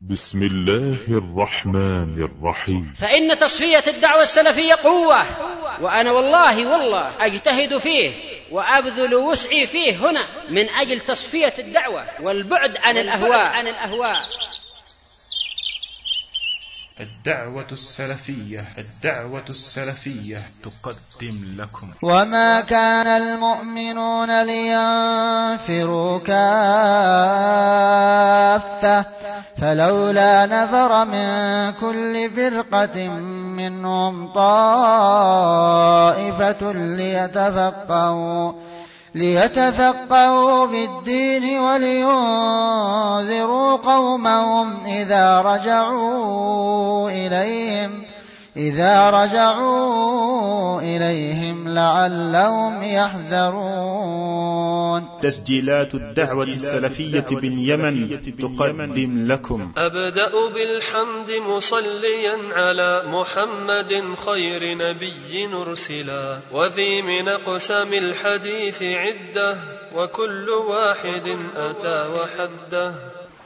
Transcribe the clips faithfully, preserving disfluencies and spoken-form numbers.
بسم الله الرحمن الرحيم. فإن تصفية الدعوة السلفية قوة، وأنا والله والله أجتهد فيه وأبذل وسعي فيه هنا من أجل تصفية الدعوة والبعد عن الأهواء عن الأهواء. الدعوة السلفية الدعوة السلفية تقدم لكم. وما كان المؤمنون لينفروا كافة فلولا نفر من كل فرقة منهم طائفة ليتفقهوا ليتفقهوا في الدين ولينذروا قومهم إذا رجعوا إليهم إذا رجعوا إليهم لعلهم يحذرون. تسجيلات الدعوة السلفية باليمن تقدم لكم. أبدأ بالحمد مصليا على محمد خير نبي أرسلا، وذي من أقسام الحديث عدة وكل واحد أتى وحده.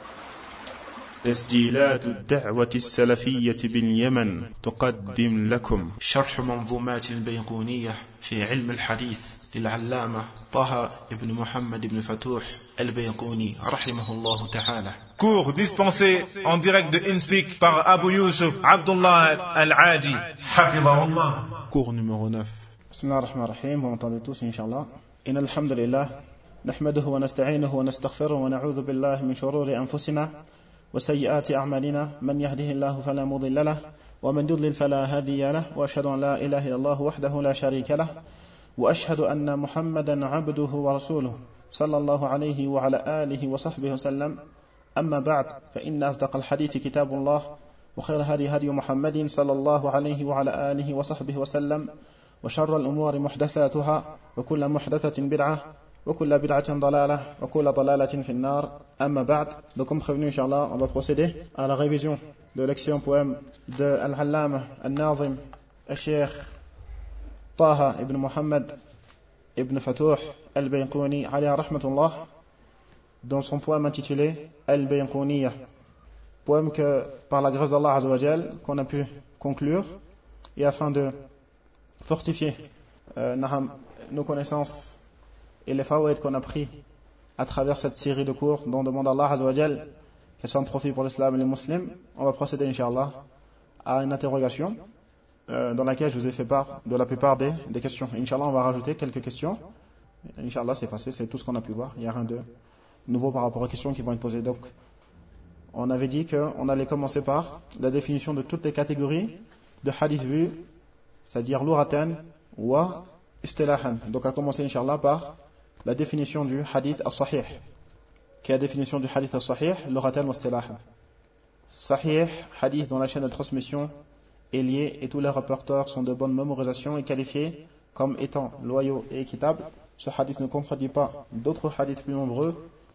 تسجيلات الدعوة السلفية باليمن تقدم لكم شرح منظومات البيقونية في علم الحديث للعلامة طه بن محمد بن فتوح البيقوني رحمه الله تعالى. Cours dispensé en direct de InSpeak par Abu Yusuf Abdullah Al-Aji Hafidahullah. Cours numéro neuf. Bismillah ar-Rahman ar-Rahim. Vous m'entendez tous, Inch'Allah. Inna alhamdulillah nahmaduhu wa nasta'inuhu wa nastaghfiruhu wa na'udhu billahi min shururi anfusina وسيئات أعمالنا من يهده الله فلا مضل له ومن يضلل فلا هادي له وأشهد أن لا إله إلا الله وحده لا شريك له وأشهد أن محمدا عبده ورسوله صلى الله عليه وعلى آله وصحبه وسلم. أما بعد، فإن أصدق الحديث كتاب الله وخير هدي هدي محمد صلى الله عليه وعلى آله وصحبه وسلم وشر الأمور محدثاتها وكل محدثة بدعة وكل بدعة ضلالة وكل ضلالة في النار. أما بعد. Donc comme prévenu, Inch'Allah, on va procéder à la révision de l'excellent poème de Al-Allama Al-Nazim Al-Sheikh Taha ibn Muhammad ibn Fatouh Al-Bayqouni alayhi rahmatullah, dans son poème intitulé Al-Bayqouniyah, poème que par la grâce d'Allah Azza wa Jal qu'on a pu conclure, et afin de fortifier euh, nos connaissances et les fawaïd qu'on a pris à travers cette série de cours dont demande Allah Azza wa Jal qu'elles soient un profit pour l'islam et les musulmans, on va procéder Inch'Allah à une interrogation euh, dans laquelle je vous ai fait part de la plupart des, des questions. Inch'Allah, on va rajouter quelques questions. Inch'Allah, c'est facile, c'est tout ce qu'on a pu voir. Il n'y a rien de nouveau par rapport aux questions qui vont être posées. Donc, on avait dit qu'on allait commencer par la définition de toutes les catégories de hadith vus, c'est-à-dire l'uratan wa istilahan. Donc, on va commencer Inch'Allah par la définition du hadith as-sahih. Quelle est la définition du hadith as-sahih? L'uratan wa istilahan. Sahih, hadith dont la chaîne de transmission est liée et tous les rapporteurs sont de bonne mémorisation et qualifiés comme étant loyaux et équitables. Ce hadith ne contredit pas d'autres hadiths plus nombreux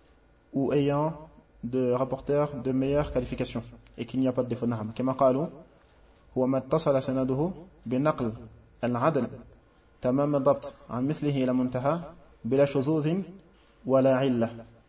ou ayant de rapporteurs de meilleure qualification et qu'il n'y a pas de défaut. Kama qalu huwa ma ittasala sanaduhu bi naql al-adl tamam ad-dabt an mithlihi ila muntaha bila shuzuzin wala illa.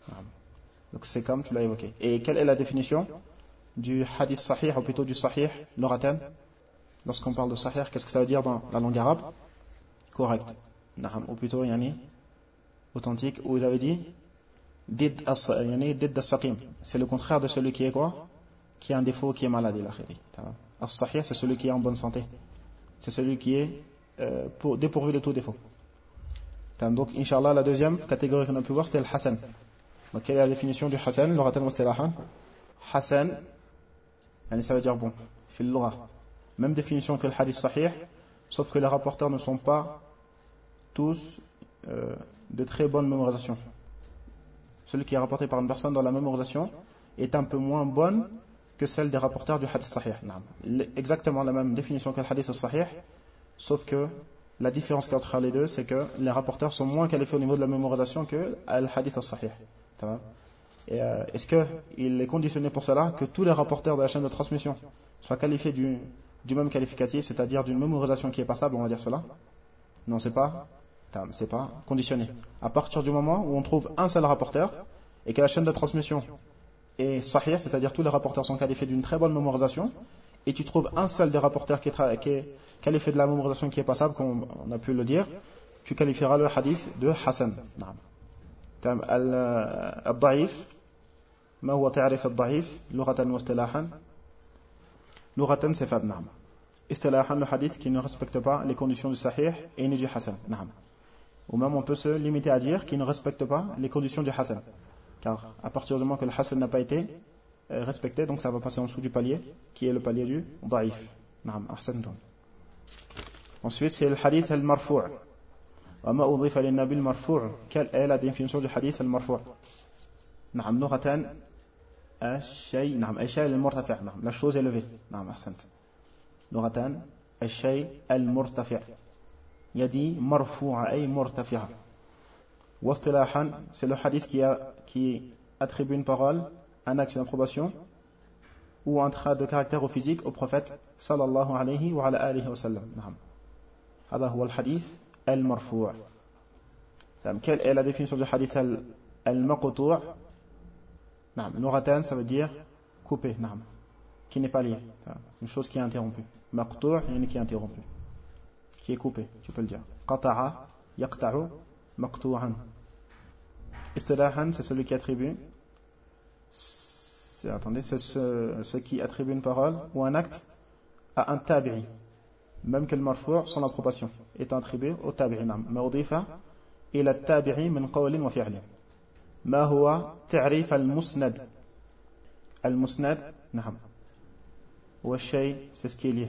Donc c'est comme tu l'as évoqué. Et quelle est la définition du hadith sahih, ou plutôt du sahih, l'uratan? Lorsqu'on parle de sahih, qu'est-ce que ça veut dire dans la langue arabe? Correct. Ou plutôt yani authentique. Ou vous avez dit did as-saqim, c'est le contraire de celui qui est quoi? Qui a un défaut, qui est malade. As-sahih, c'est celui qui est en bonne santé, c'est celui qui est euh, pour, dépourvu de tout défaut. Donc Inch'Allah, la deuxième catégorie qu'on a pu voir, c'était le hasan. Donc quelle est la définition du hasan? L'uratan wa istilahan. Hasan, ça veut dire bon, fil lugha. Même définition que le hadith sahih, sauf que les rapporteurs ne sont pas tous euh, de très bonne mémorisation. Celui qui est rapporté par une personne dans la mémorisation est un peu moins bonne que celle des rapporteurs du hadith sahih. Exactement la même définition que le hadith sahih, sauf que la différence entre les deux, c'est que les rapporteurs sont moins qualifiés au niveau de la mémorisation que le hadith sahih. Et euh, est-ce qu'il est conditionné pour cela que tous les rapporteurs de la chaîne de transmission soient qualifiés du, du même qualificatif, c'est-à-dire d'une mémorisation qui est passable, on va dire cela? Non, c'est pas, c'est pas conditionné. À partir du moment où on trouve un seul rapporteur et que la chaîne de transmission et sahih, c'est-à-dire tous les rapporteurs sont qualifiés d'une très bonne mémorisation, et tu trouves un seul des rapporteurs qui est, tra- qui est qualifié de la mémorisation qui est passable, comme on a pu le dire, tu qualifieras le hadith de Hassan. Al-Da'if, ما هو تعريف الضعيف لغة واصطلاحا؟ لغة c'est faible, نعم. اصطلاحا le hadith qui ne respecte pas les conditions du sahih et ni du Hassan, نعم. Ou même on peut se limiter à dire qu'il ne respecte pas les conditions du Hassan. Car à partir du moment que le Hassan n'a pas été respecté, donc ça va passer en dessous du palier, qui est le palier du Da'if. نعم أحسنتم. Ensuite c'est le hadith al-marfu'. وما أضيف للنبي المرفوع. Quelle est la définition du hadith al-marfu'? نعم لغة الشيء نعم الشيء المرتفع نعم la chose élevée نعم أحسنت لغة الشيء المرتفع يدي مرفوعة أي مرتفعة واصطلاحا c'est le hadith qui, a, qui attribue une parole un acte d'approbation ou un trait de caractère au physique au prophète صلى الله عليه وعلى آله وسلم نعم هذا هو الحديث المرفوع. Quelle est la définition du hadith al-maqtu'? Nouratan, ça veut dire coupé, qui n'est pas lié, une chose qui est interrompue. Maqtu' qui est interrompue, qui est coupé, tu peux le dire. Qata'a, yaqta'u, maqtu'an. Istilahan, c'est celui qui attribue, c'est, attendez, c'est ce, ce qui attribue une parole ou un acte à un tabi'i, même que le marfu' son approbation est attribué au tabi'i. Ma udifa ila at-tabi'i min qawlin wa fi'lin. ما هو تعريف المسند المسند نعم هو الشيء c'est ce qui est lié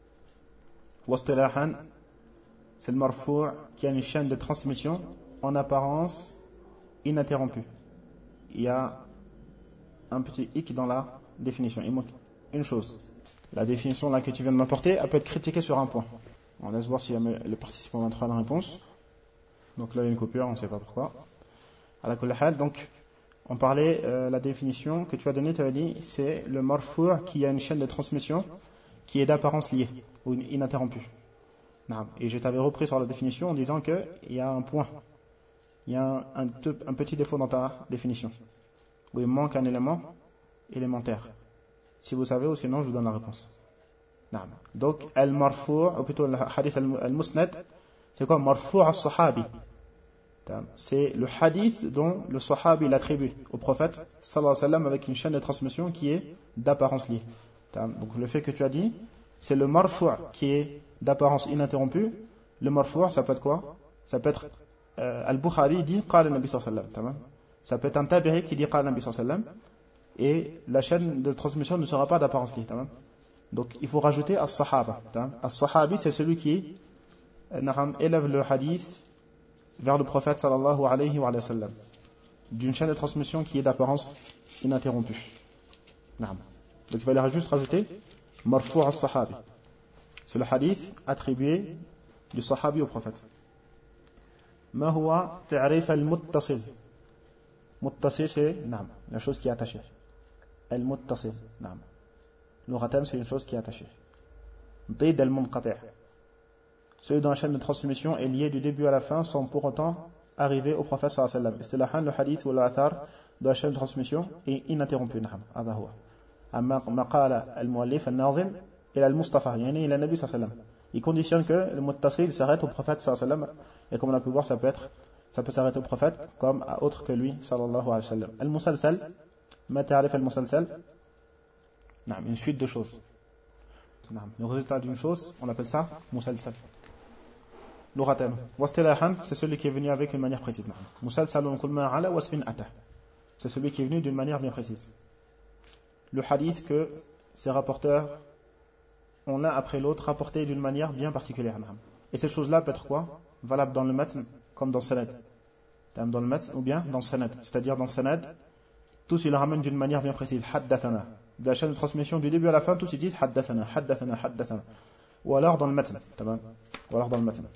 واصطلاحا c'est le marfu' qui a une chaîne de transmission en apparence ininterrompue. Il y a un petit hic dans la définition, il manque une chose. La définition là que tu viens de m'apporter, elle peut être critiquée sur un point. On laisse voir si le participant va entrer dans la réponse. Donc là il y a une coupure, on ne sait pas pourquoi. Donc, on parlait, euh, la définition que tu as donnée, tu as dit, c'est le marfu' qui a une chaîne de transmission qui est d'apparence liée ou ininterrompue. Et je t'avais repris sur la définition en disant qu'il y a un point, il y a un, un, un petit défaut dans ta définition, où il manque un élément élémentaire. Si vous savez, ou sinon je vous donne la réponse. Donc, al-marfu', ou plutôt le hadith al-musnad, c'est quoi? Marfu' al-sahabi. C'est le hadith dont le sahabi l'attribue au prophète sallallahu alayhi wa sallam avec une chaîne de transmission qui est d'apparence liée. Donc le fait que tu as dit, c'est le marfu' qui est d'apparence ininterrompue. Le marfu' ça peut être quoi? Ça peut être euh, Al-Bukhari dit qala nabi sallallahu alayhi wa sallam. Ça peut être un tabi'i qui dit qala nabi sallallahu alayhi wa sallam et la chaîne de transmission ne sera pas d'apparence liée. Donc il faut rajouter as-sahaba. As-sahabi c'est celui qui euh, élève le hadith vers le prophète sallallahu alayhi wa sallam d'une chaîne de transmission qui est d'apparence ininterrompue. Donc il va juste rajouter marfu' as-sahabi. C'est le hadith attribué du sahabi au prophète. Ma huwa ta'rif al-muttasil. Muttasil c'est naam, la chose qui est attachée. Al-muttasil, naam. Lughatan c'est une chose qui est attachée. Did al-munqati'. Celui dont la chaîne de transmission est liée du début à la fin sans pour autant arriver au prophète sallallahu alayhi wa sallam. Istilahan, le hadith ou l'athar de la chaîne de transmission est ininterrompu. هذا هو. أما ما قال المؤلف الناظم إلى المصطفى يعني إلى النبي صلى الله عليه وسلم. Il conditionne que le muttasil s'arrête au prophète sallallahu alayhi wa sallam. Et comme on a pu voir, ça peut être, ça peut s'arrêter au prophète comme à autre que lui sallallahu alayhi wa sallam. Al-musalsal, ما تعرف المسلسل؟ نعم, une suite de choses. نعم, le résultat d'une chose, on appelle ça musalsal. Lughatan. Wastilahan, c'est celui qui est venu avec une manière précise. Musalsalun kul ma ala wasfin ata. C'est celui qui est venu d'une manière bien précise. Le hadith que ces rapporteurs ont l'un après l'autre rapporté d'une manière bien particulière. Et cette chose-là peut être quoi? Valable dans le matn comme dans le sanad. Dans le matn ou bien dans le sanad. C'est-à-dire dans le sanad, tous ils le ramènent d'une manière bien précise. Haddathana. De la chaîne de transmission du début à la fin, tous ils disent haddathana, haddathana, haddathana. Ou alors dans le matn. Ou alors dans le matn.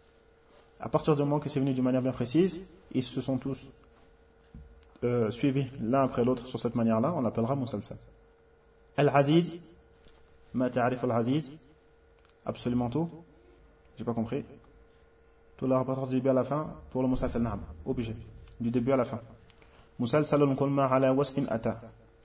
À partir du moment que c'est venu d'une manière bien précise, ils se sont tous euh, suivis l'un après l'autre sur cette manière-là, on l'appellera musalsal. Al-Aziz, ma ta'arif al-Aziz, absolument tout, j'ai pas compris. Tout le rapporteur du début à la fin pour le musalsal, naam, obligé, du début à la fin. Musalsalun kul ma ala wasfin ata.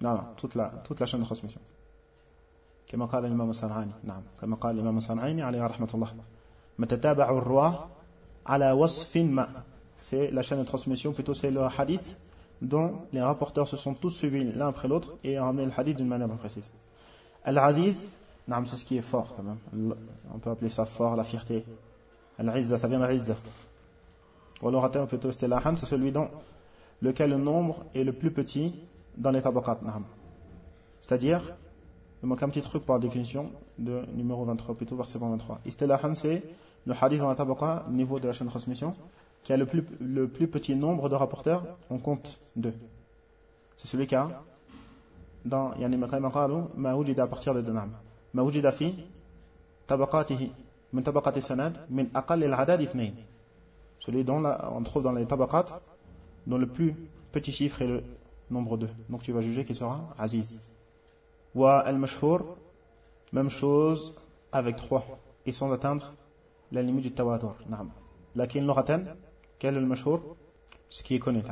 Non, non, toute la, toute la chaîne de transmission. كما قال الإمام الصنعاني نعم كما قال الإمام الصنعاني عليه رحمة الله متتابع الرواة على وصف ما. C'est la chaîne de transmission, plutôt c'est le hadith dont les rapporteurs se sont tous suivis l'un après l'autre et ont ramené le hadith d'une manière précise. Al-Aziz, c'est ce qui est fort quand même. On peut appeler ça fort, la fierté. Al-Izza, ça vient d'Al-Izza. Ou l'orateur plutôt istilahan, c'est celui dont lequel le nombre est le plus petit dans les tabaqat. C'est-à-dire, il manque un petit truc par définition de numéro vingt-trois, plutôt verset vingt-trois. Istilahan, c'est le hadith dans la tabaqa, niveau de la chaîne de transmission, qui a le plus, le plus petit nombre de rapporteurs, on compte deux. C'est celui qui a dans yani maqam qalu ma wujida à partir de deux nam ma wujida fi tabaqatihi min tabaqati sanad min aqall al-adad ithnain, celui dont là, on trouve dans les tabaqat dont le plus petit chiffre est le nombre deux, donc tu vas juger qu'il sera aziz. Wa al-mashhur, même chose avec trois et sans atteindre la limite du tawatur. Naam. Lakin lughatan, quel est le mashhur? Ce qui est connu.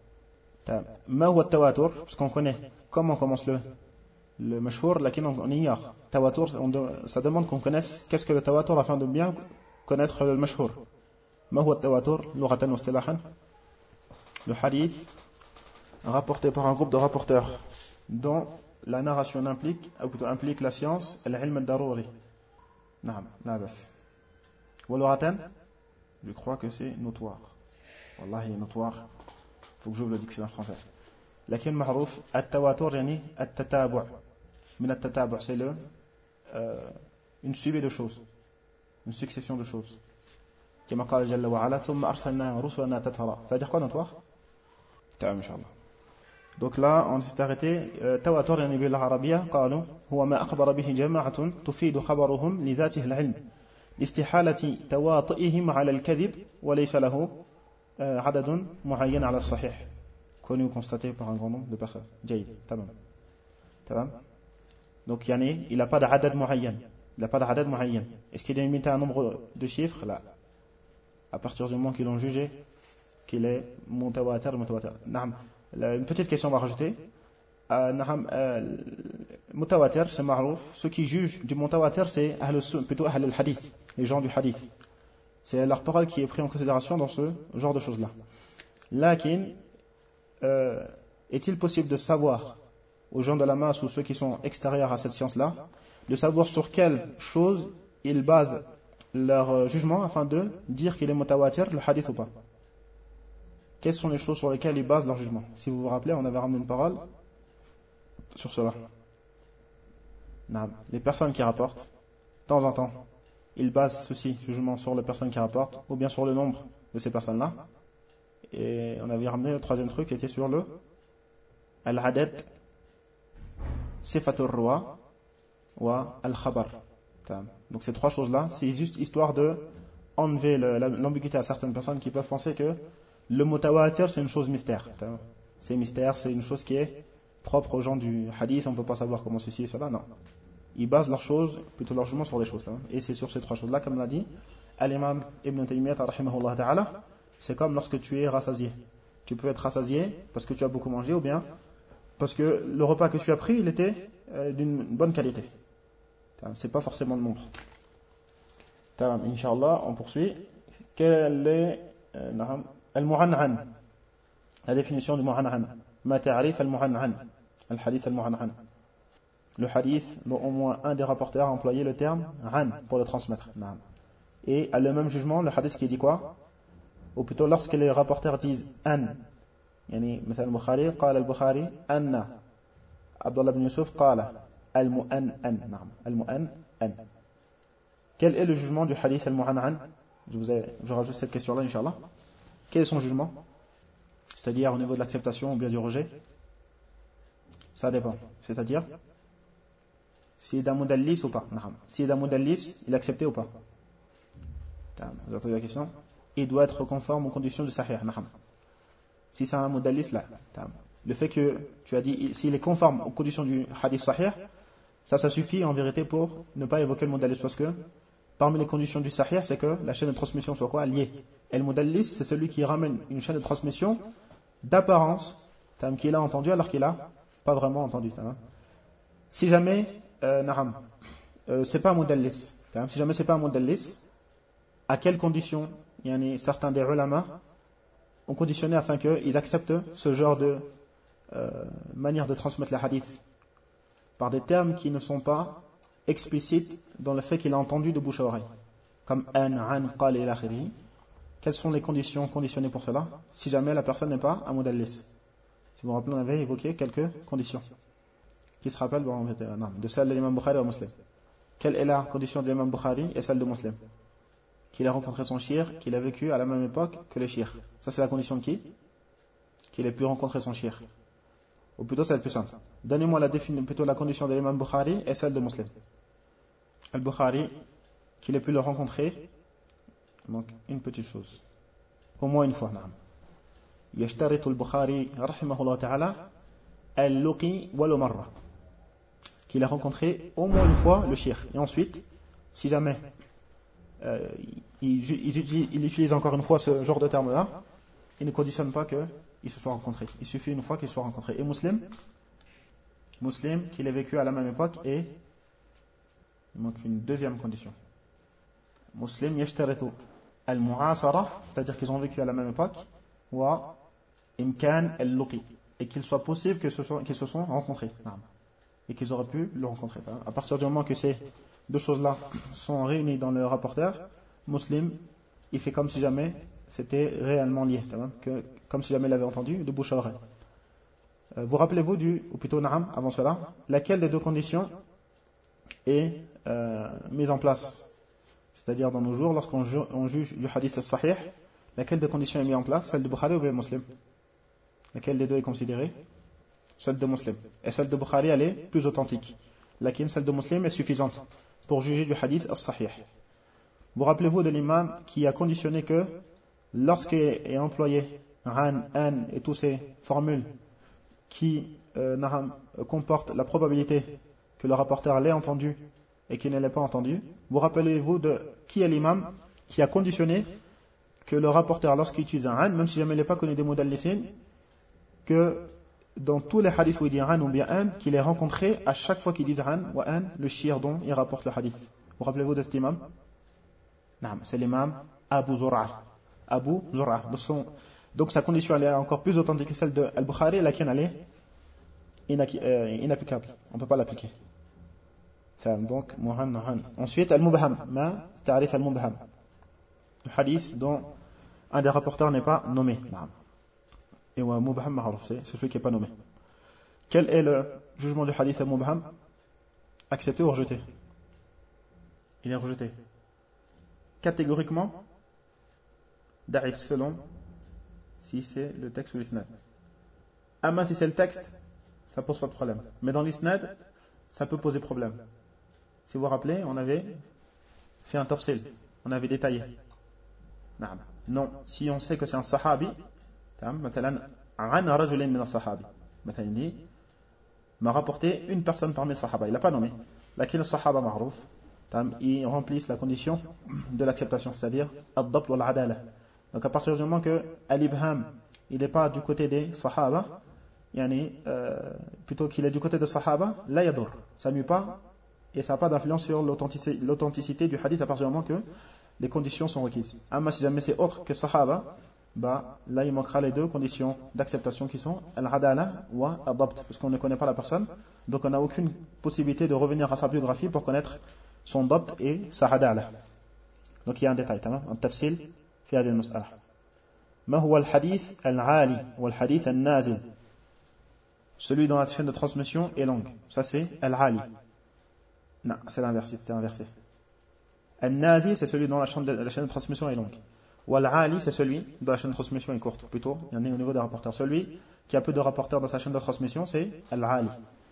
Ma huwa tawatur, parce qu'on connaît comment commence le le mashhur, lakin on ignore. Tawatur, ça demande qu'on connaisse qu'est-ce que le tawatur afin de bien connaître le mashhur. Ma huwa tawatur lughatan wa istilahan? Le hadith rapporté par un groupe de rapporteurs dont la narration implique, ou plutôt implique la science, al-ilm al-daruri. Naam, la bas. Wa lughatan, je crois que c'est notoire. Wallahi notoire. Faut que j'ouvre le dictionnaire français. Lakin ma'rouf at-tawatur yani at-tatabu'. Min at-tatabu' c'est le euh, une suivie de choses, une succession de choses. Kama qala jalla wa ala thumma arsalna rusulana tatara. Ça veut dire quoi notoire? Ta'am inshallah. Donc là on s'est arrêté tawatur yani bil arabiyya qalu huwa ma akhbara bihi jama'atun tufidu khabaruhum li dhatihi al-'ilm لاستحالة تواطئهم على الكذب وليس له عدد معين على الصحيح, connu ou constaté par un grand nombre de personnes. جيد, تمام تمام. Donc يعني il n'a pas d'adad معين, il n'a pas d'adad معين. Est-ce qu'il est limité à un nombre de chiffres? Là, à partir du moment qu'ils l'ont jugé qu'il est mutawatir, mutawatir. نعم. Une petite question on va rajouter. نعم. Mutawatir, c'est ma'rouf. Ceux qui jugent du mutawatir, c'est ahl al-sun, plutôt ahl al-hadith, les gens du hadith. C'est leur parole qui est prise en considération dans ce genre de choses-là. Lakin, euh, est-il possible de savoir aux gens de la masse ou ceux qui sont extérieurs à cette science-là, de savoir sur quelle chose ils basent leur jugement afin de dire qu'il est mutawatir, le hadith ou pas? Quelles sont les choses sur lesquelles ils basent leur jugement? Si vous vous rappelez, on avait ramené une parole sur cela. Les personnes qui rapportent, de temps en temps, ils basent ceci, jugement sur les personnes qui rapportent, ou bien sur le nombre de ces personnes-là. Et on avait ramené le troisième truc, qui était sur le al-adad, sifatur ruwa, wa al-khabar. Donc ces trois choses-là, c'est juste histoire de enlever l'ambiguïté à certaines personnes qui peuvent penser que le mutawatir, c'est une chose mystère. C'est mystère, c'est une chose qui est propre aux gens du hadith, on ne peut pas savoir comment ceci et cela, non. Ils basent leurs choses, plutôt leur jugement sur des choses. Hein. Et c'est sur ces trois choses-là, comme l'a dit Al-Imam Ibn Taymiyyah, rahimahullah ta'ala, c'est comme lorsque tu es rassasié. Tu peux être rassasié parce que tu as beaucoup mangé, ou bien parce que le repas que tu as pris, il était euh, d'une bonne qualité. C'est pas forcément le nombre. Inch'Allah, on poursuit. Quel est euh, Al-Mu'an'an? La définition du Mu'an'an. Ma ta'rif al-Mu'an'an. Al-Hadith al-Mu'an'an. Le hadith dont au moins un des rapporteurs a employé le terme an pour le transmettre. Et à le même jugement, le hadith qui dit quoi? Ou plutôt lorsque les rapporteurs disent an, yani مثلا البخاري قال البخاري أن عبد الله بن يوسف قال المؤنن. نعم المؤنن. Quel est le jugement du hadith al-mu'an'an? Je vous ai, je rajoute cette question-là, Inch'Allah. Quel est son jugement? C'est-à-dire au niveau de l'acceptation ou bien du rejet? Ça dépend. C'est-à-dire si est un mudallis ou pas. Si est un mudallis, il est accepté ou pas? Vous avez entendu la question? Il doit être conforme aux conditions du sahih. Si c'est un mudallis, là. Le fait que tu as dit, s'il est conforme aux conditions du hadith sahih, ça, ça suffit en vérité pour ne pas évoquer le mudallis, parce que parmi les conditions du sahih, c'est que la chaîne de transmission soit quoi? Liée. Et le mudallis, c'est celui qui ramène une chaîne de transmission d'apparence, qu'il a entendu alors qu'il a pas vraiment entendu. Hein. Si jamais, euh, na'am, euh, c'est pas un mudallis, hein, si jamais c'est pas un mudallis, à quelles conditions yani, certains des ulama ont conditionné afin qu'ils acceptent ce genre de euh, manière de transmettre la hadith par des termes qui ne sont pas explicites dans le fait qu'il a entendu de bouche à oreille, comme an, an, qal et l'akhiri. Quelles sont les conditions conditionnées pour cela si jamais la personne n'est pas un mudallis? Si vous vous rappelez, on avait évoqué quelques conditions qui se rappellent bon, de celle de l'imam Bukhari ou Muslim. Quelle est la condition de l'imam Bukhari et celle de Muslim? Qu'il a rencontré son shir, qu'il a vécu à la même époque que le shir. Ça c'est la condition de qui? Qu'il ait pu rencontrer son shir. Ou plutôt c'est le plus simple. Donnez-moi la, défini- plutôt la condition de l'imam Bukhari et celle de Muslim. Al-Bukhari, qu'il ait pu le rencontrer, donc une petite chose. Au moins une fois, naam. يشترط البخاري رحمه الله تعالى اللقي ولو مرة. Qu'il a rencontré au moins une fois le shir. Et ensuite, si jamais euh, il, il, utilise, il utilise encore une fois ce genre de terme-là, il ne conditionne pas qu'ils se soient rencontrés. Il suffit une fois qu'ils se soient rencontrés. Et Muslim, Muslim, qu'il ait vécu à la même époque, et il manque une deuxième condition. Muslim yashtaritu al-mu'asara, c'est-à-dire qu'ils ont vécu à la même époque, wa imkan al-luqi, et qu'il soit possible que ce soit, qu'ils se sont rencontrés, et qu'ils auraient pu le rencontrer. À partir du moment que ces deux choses-là sont réunies dans le rapporteur, Muslim, il fait comme si jamais c'était réellement lié, que, comme si jamais il avait entendu de bouche à oreille. Euh, vous rappelez-vous du, ou plutôt na'am, avant cela, laquelle des deux conditions est euh, mise en place? C'est-à-dire dans nos jours, lorsqu'on ju- on juge du hadith sahih, laquelle des conditions est mise en place? Celle de Bukhari ou bien Muslim? Laquelle des deux est considérée? Celle de Muslim. Et celle de Bukhari, elle est plus authentique. Laquelle, celle de Muslim, est suffisante pour juger du hadith sahih. Vous rappelez-vous de l'imam qui a conditionné que lorsqu'est employé an, an et toutes ces formules qui euh, comportent la probabilité que le rapporteur l'ait entendu et qu'il ne l'ait pas entendu, vous rappelez-vous de qui est l'imam qui a conditionné que le rapporteur, lorsqu'il utilise un an, même si jamais il n'est pas connu des mudallisin, que dans tous les hadiths où il dit an ou bien an, qu'il est rencontré à chaque fois qu'il dit an ou an, le shir dont il rapporte le hadith. Vous rappelez-vous de cet imam? Non, c'est l'imam Abu Zur'a. Abu Zur'a. Donc sa condition elle est encore plus authentique que celle de Al-Bukhari, laquelle elle est inapplicable. On ne peut pas l'appliquer. Donc, muhan, muhan. Ensuite, Al-Mubham. Ma ta'rif Al-Mubham. Le hadith dont un des rapporteurs n'est pas nommé. Et wa Mubham ma'ruf, c'est celui qui n'est pas nommé. Quel est le jugement du hadith Al-Mubham? Accepté ou rejeté? Il est rejeté. Catégoriquement, da'if selon si c'est le texte ou l'isnad. Amma si c'est le texte, ça pose pas de problème. Mais dans l'isnad, ça peut poser problème. Si vous vous rappelez, on avait fait un tafsil, on avait détaillé. Non, si on sait que c'est un sahabi, مثلا عن رجل من الصحابي, مثلا il dit m'a rapporté une personne parmi les sahaba, il n'a pas nommé. Laquelle le sahaba ma'rouf, ils remplissent la condition de l'acceptation, c'est-à-dire ad-dabt wal adala. Donc à partir du moment que al-ibham, il n'est pas du côté des sahaba, yani, euh, plutôt qu'il est du côté des sahaba, la yadur, ça ne nuit pas et ça n'a pas d'influence sur l'authenticité, l'authenticité du hadith à partir du moment que les conditions sont requises. Amma si jamais c'est autre que sahaba, bah, là il manquera les deux conditions d'acceptation qui sont al-adala ou ad-dabt, parce qu'on ne connaît pas la personne, donc on n'a aucune possibilité de revenir à sa biographie pour connaître son dabt et sa adala. Donc il y a un détail, un tafsil في هذه المسألة. ما هو الحديث العالي والحديث النازل? Celui dont la chaîne de transmission est longue. Ça c'est al-ali. Non, c'est l'inversé, c'est inversé. Al-nazi, c'est celui dont la chaîne de, la chaîne de transmission est longue. Wal-ali, c'est celui dont la chaîne de transmission est courte. Plutôt, il y en a au niveau des rapporteurs. Celui qui a peu de rapporteurs dans sa chaîne de transmission, c'est al-ali.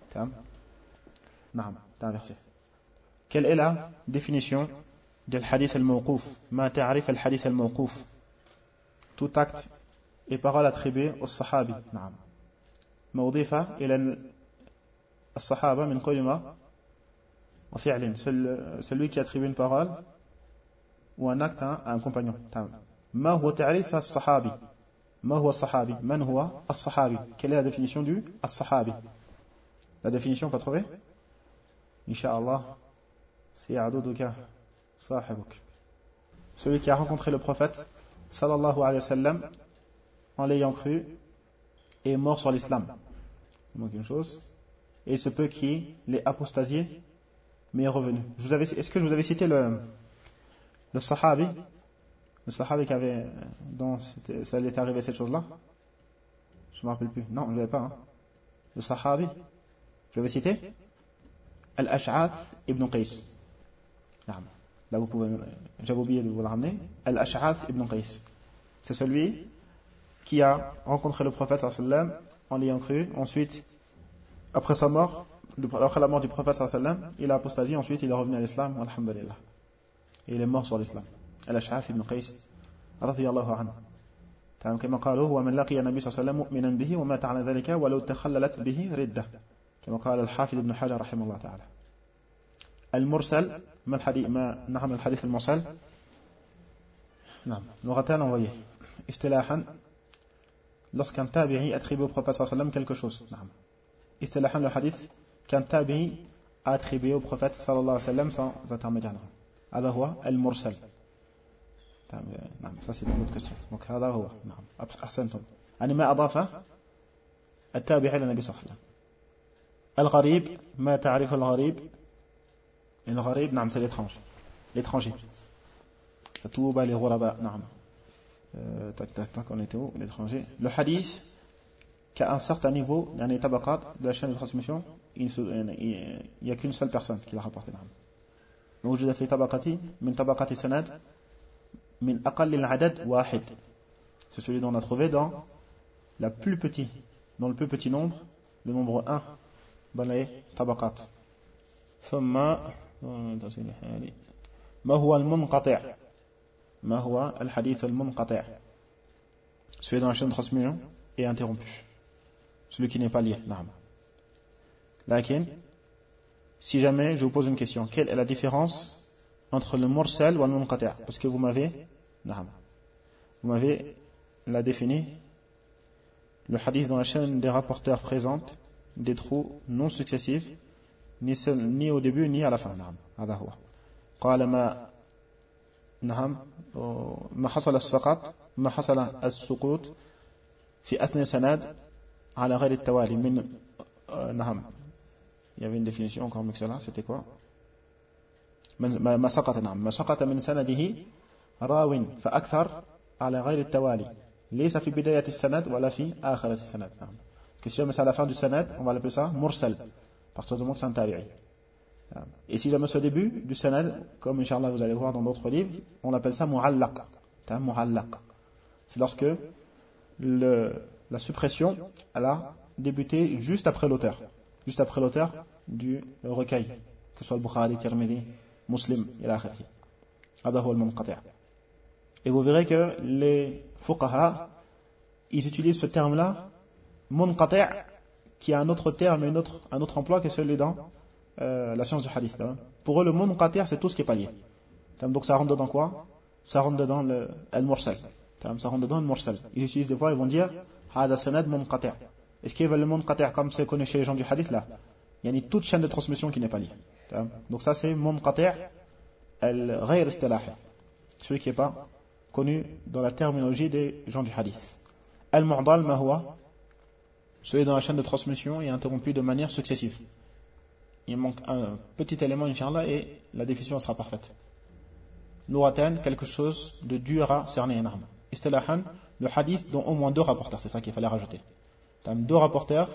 Non, c'est inversé. Quelle est la définition du hadith al-mawqouf? Ma ta'rif al-hadith al-mawqouf? Tout acte et parole attribuée au sahabi. نعم. موضيفة إلى الصحابة من قول ما وفعل. Celui qui attribue une parole ou un acte à un compagnon. ما هو تعريف الصحابي? ما هو الصحابي? من هو الصحابي? Quelle est la définition du الصحابي? La définition, pas trouvé? Inch'Allah, c'est Aduduka Sahibuk. Celui qui a rencontré le prophète, sallallahu alayhi wa sallam, en l'ayant cru, et est mort sur l'islam. Il manque une chose. Et il se peut qu'il l'ait apostasié, mais est revenu. Je vous avais, est-ce que je vous avais cité le, le sahabi, le sahabi qui avait, dont ça lui était arrivé cette chose-là? Je ne me rappelle plus. Non, je ne l'avais pas. Hein. Le sahabi, je l'avais cité? Al-Ash'ath ibn Qais. Là, vous pouvez, j'avais oublié de vous le ramener. Al-Ash'ath ibn Qais. C'est celui qui a rencontré le prophète sallallahu alayhi wa sallam en l'ayant cru. Ensuite, après sa mort, après la mort du prophète sallallahu alayhi wa sallam, il a apostasié. Ensuite, il est revenu à l'islam. Alhamdulillah. Et il est mort sur l'islam. Al-Ash'ath ibn Qais. Radiyallahu anhu. كما قالوا هو من لقي النبي صلى الله عليه وسلم مؤمنا به ومات على ذلك ولو تخللت به ردة كما قال الحافظ ابن حجر رحمه الله تعالى. المرسل ما الحديث ما نعم الحديث المرسل نعم لغتان envoyées اصطلاحا lorsqu'un tabi'i attribue au prophète صلى الله عليه وسلم quelque chose نعم اصطلاحا le hadith qu'un tabi'i a attribué au prophète صلى الله عليه وسلم sans intermédiaire هذا هو المرسل. نعم ça c'est une autre question. Donc هذا هو نعم أحسنتم. يعني ما أضافه التابع إلى النبي صلى الله عليه وسلم. الغريب ما تعرف الغريب؟ الغريب نعم c'est l'étranger. L'étranger. توبة لغرباء نعم. tac tac tac on était où? L'étranger. Le hadith qu'à un certain niveau يعني طبقات de la chaîne de transmission il n'y a qu'une seule personne qui l'a rapporté نعم. موجودة في طبقتي من طبقات السند من أقل العدد واحد. C'est celui dont on a trouvé dans la plus petit, dans le plus petit nombre, le nombre un dans les طبقات. ثم ما هو المنقطع؟ ما هو الحديث المنقطع؟ Celui dont la chaîne de transmission est interrompue. Celui qui n'est pas lié. نعم. لكن si jamais je vous pose une question, quelle est la différence entre le mursal ou le munqati'? Parce que vous m'avez vous m'avez la défini, le hadith dans la chaîne des rapporteurs présente des trous non successifs ni, ni au début ni à la fin. هذا هو. قال ما نعم ما حصل السقط ما حصل السقوط في أثناء سند على غير التوالي من نعم. Il y avait une définition encore mieux que cela, c'était quoi? ما سقط نعم ما سقط من سنده راو فأكثر على غير التوالي ليس في بداية السند ولا في آخرة السند نعم. Parce que si jamais c'est à la fin du sanad, on va l'appeler ça mursal, à partir du moment que c'est un tabi'i. Et si jamais c'est au début du sanad, comme Inch'Allah vous allez voir dans d'autres livres, on l'appelle ça mu'allaq. C'est lorsque le, la suppression elle a débuté juste après l'auteur, juste après l'auteur du recueil, que ce soit le Bukhari, Tirmidhi, Muslim, ila akhirih. هذا هو المنقطع. Et vous verrez que les fuqaha, ils utilisent ce terme-là, munqati', qui a un autre terme, un autre, un autre emploi que celui dans euh, la science du hadith. Hein. Pour eux, le munqati' c'est tout ce qui est pas lié. Donc ça rentre dedans quoi? Ça rentre dedans le al-mursal. Ça rentre dedans le mursal. Ils utilisent des fois, ils vont dire hada sanad munqati'. Est-ce qu'ils veulent le munqati' comme c'est connu chez les gens du hadith là? Il y a toute chaîne de transmission qui n'est pas liée. Donc ça c'est munqati' al-ghayr istilahi. Celui qui n'est pas connu dans la terminologie des gens du hadith. Al-mu'dal ma huwa? Celui dont la chaîne de transmission est interrompue de manière successive. Il manque un petit élément, Inch'Allah, et la définition sera parfaite. Lughatan, quelque chose de dur à cerner. Istilahan, le hadith dont au moins deux rapporteurs, c'est ça qu'il fallait rajouter. Deux rapporteurs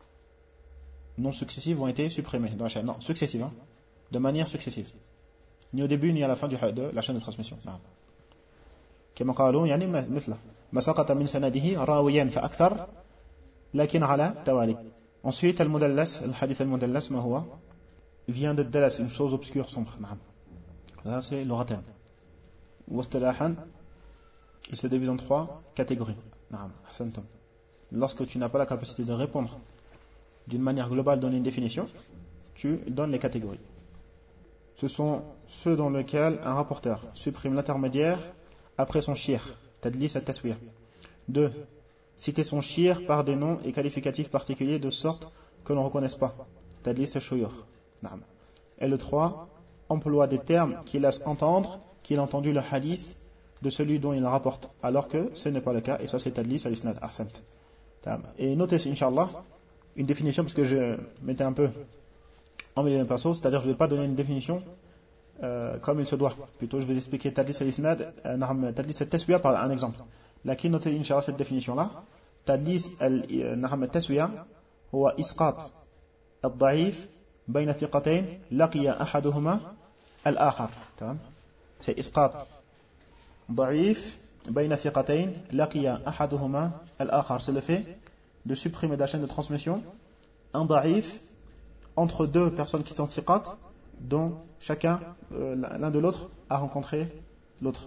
non successifs ont été supprimés dans la chaîne. Non, successives, hein, de manière successive. Ni au début, ni à la fin du, de la chaîne de transmission. كما قالوا يعني مثله ما سقط من سنده راويا فأكثر لكن على توالي. Ensuite, المدلس, le hadith المدلس ما هو? Il vient de dalas, une chose obscure, sombre. نعم. Ça c'est l'oratan. واصطلاحا, il se divise en trois catégories. نعم. أحسنتم. Lorsque tu n'as pas la capacité de répondre d'une manière globale, donner une définition, tu donnes les catégories. Ce sont ceux dans lesquels un rapporteur supprime l'intermédiaire après son shir, tadlis at-taswir. Deux, citer son shir par des noms et qualificatifs particuliers de sorte que l'on ne reconnaisse pas tadlis al-shuyukh. Et le trois, emploie des termes qui laissent entendre qu'il a entendu le hadith de celui dont il rapporte, alors que ce n'est pas le cas, et ça c'est tadlis al-isnad. Ahsant. Et notez, Inch'Allah, une définition, parce que je m'étais un peu en milieu d'un pinceau, c'est-à-dire que je ne vais pas donner une définition euh, comme il se doit. Plutôt, je vais expliquer tadlis al-isnad, euh, tadlis al-taswiya par un exemple. Lakin, notez, Inch'Allah, cette définition-là. تدليس نعم التسوية هو إسقاط الضعيف بين ثقتين لقي أحدهما الآخر. تمام. c'est إسقاط ضعيف بين ثقتين لقي أحدهما الآخر. c'est le fait de supprimer de la chaîne de transmission un ضعيف entre deux personnes qui sont thiqat dont chacun euh, l'un de l'autre a rencontré l'autre.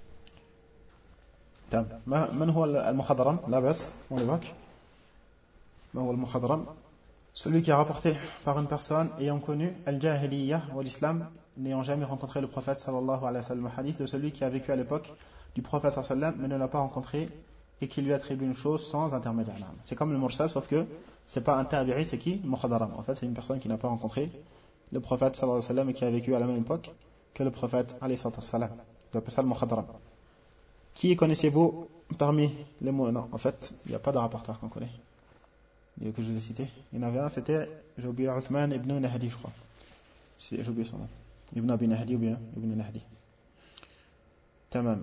من هو المخضرم؟ لا بس on l'évoque. ما هو المخضرم؟ Celui qui est rapporté par une personne ayant connu al-jahiliyyah ou l'islam, n'ayant jamais rencontré le prophète sallallahu alayhi wa sallam. Hadith de celui qui a vécu à l'époque du prophète sallallahu alayhi wa sallam mais ne l'a pas rencontré et qui lui attribue une chose sans intermédiaire. C'est comme le mursal, sauf que c'est pas un tabi'i, c'est qui? Mukhadaram. En fait, c'est une personne qui n'a pas rencontré le prophète sallallahu alayhi wa sallam et qui a vécu à la même époque que le prophète alayhi wa sallam. On appelle ça le mukhadaram. Qui connaissez-vous parmi les mots? Non, en fait, il n'y a pas de rapporteur qu'on connaît. Il que je vous ai cité. Il y en avait un, c'était, j'ai oublié, Uthman ibn Nahdi, je crois. J'ai oublié son nom. Ibn Abi Nahdi ou bien Ibn Nahdi. Tamam.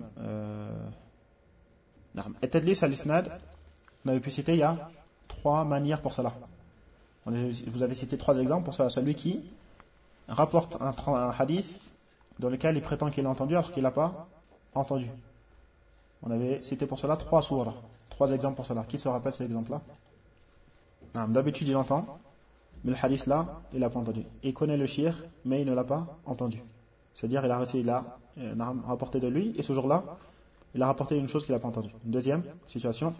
Et tadlis al-isnad, on avait pu citer, il y a trois manières pour cela. Vous avez cité trois exemples pour cela. Celui qui rapporte un, un hadith dans lequel il prétend qu'il a entendu alors qu'il n'a pas entendu. On avait cité pour cela trois sourates, trois exemples pour cela. Qui se rappelle ces exemples-là? D'habitude il entend, mais le hadith là, il n'a pas entendu. Il connaît le shir, mais il ne l'a pas entendu. C'est-à-dire il a, il a euh, rapporté de lui, et ce jour-là, il a rapporté une chose qu'il n'a pas entendue. Une deuxième situation,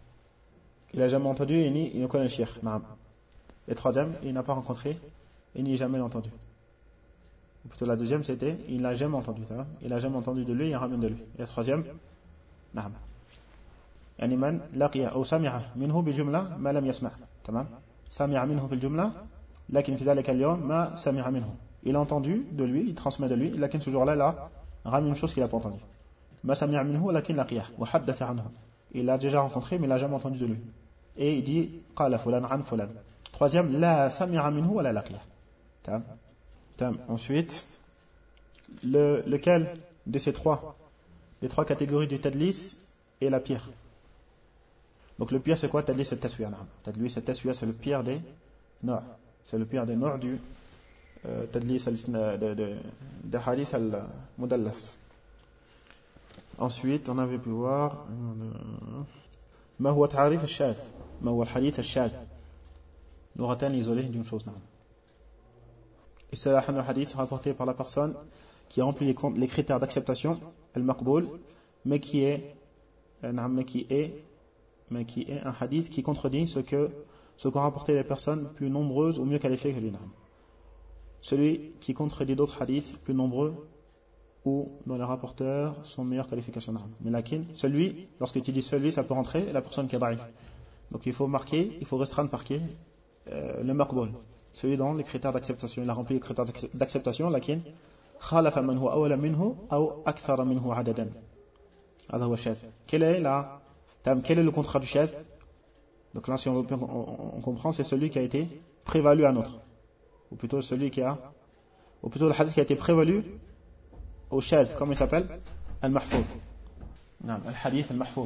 il n'a jamais entendu et ni il ne connaît le shir. Et troisième, il n'a pas rencontré et ni jamais entendu. Ou plutôt la deuxième c'était, il n'a jamais entendu. Il n'a jamais entendu de lui, il ramène de lui. Et la troisième, نعم يعني من لقي أو سمع منه بجملة ما لم يسمع. تمام. سمع منه في الجملة لكن في ذلك اليوم ما سمع منه. Il a entendu de lui, il transmet de lui, لكن ce jour-là il a ramené une chose qu'il n'a pas entendue. ما سمع منه لكن لقيه وحدث عنه. Il l'a déjà rencontré mais il n'a jamais entendu de lui. Et il dit قال فلان عن فلان. Troisième, لا سمع منه ولا لقيه. تمام. تمام. Ensuite, le, lequel de ces trois les trois catégories du tadlis est la pire? Donc le pire c'est quoi? Tadlis et taswiya. Tadlis et taswiya c'est le pire des noirs. C'est le pire des noirs du euh, tadlis de, de, de hadith al-mudallas. Ensuite on avait pu voir ما هو تعريف الشاذ؟ ما هو الحديث الشاذ؟ لغتان isolées d'une chose. Et c'est la hadith rapporté par la personne qui remplit les, les critères d'acceptation, al-maqboul, mais qui est, mais qui est, mais qui est un hadith qui contredit ce que, ce qu'ont rapporté les personnes plus nombreuses ou mieux qualifiées que lui. Celui qui contredit d'autres hadiths plus nombreux ou dont les rapporteurs sont meilleures qualifications. Mais lakin, celui, lorsque tu dis celui, ça peut rentrer la personne qui est daïf. Donc il faut marquer, il faut restreindre par qui euh, le maqboul, celui dont les critères d'acceptation. Il a rempli les critères d'acceptation, lakin خالف من هو أول منه أو أكثر منه عددا. هذا هو الشاذ. Quel est la, quel est le contraire du shadh? Donc là, si on, on, on comprend, c'est celui qui a été prévalu à un autre, ou plutôt celui qui a, ou plutôt le hadith qui a été prévalu au shadh. Comment il s'appelle? Al-mahfouz. Non, al-hadith al-mahfouz.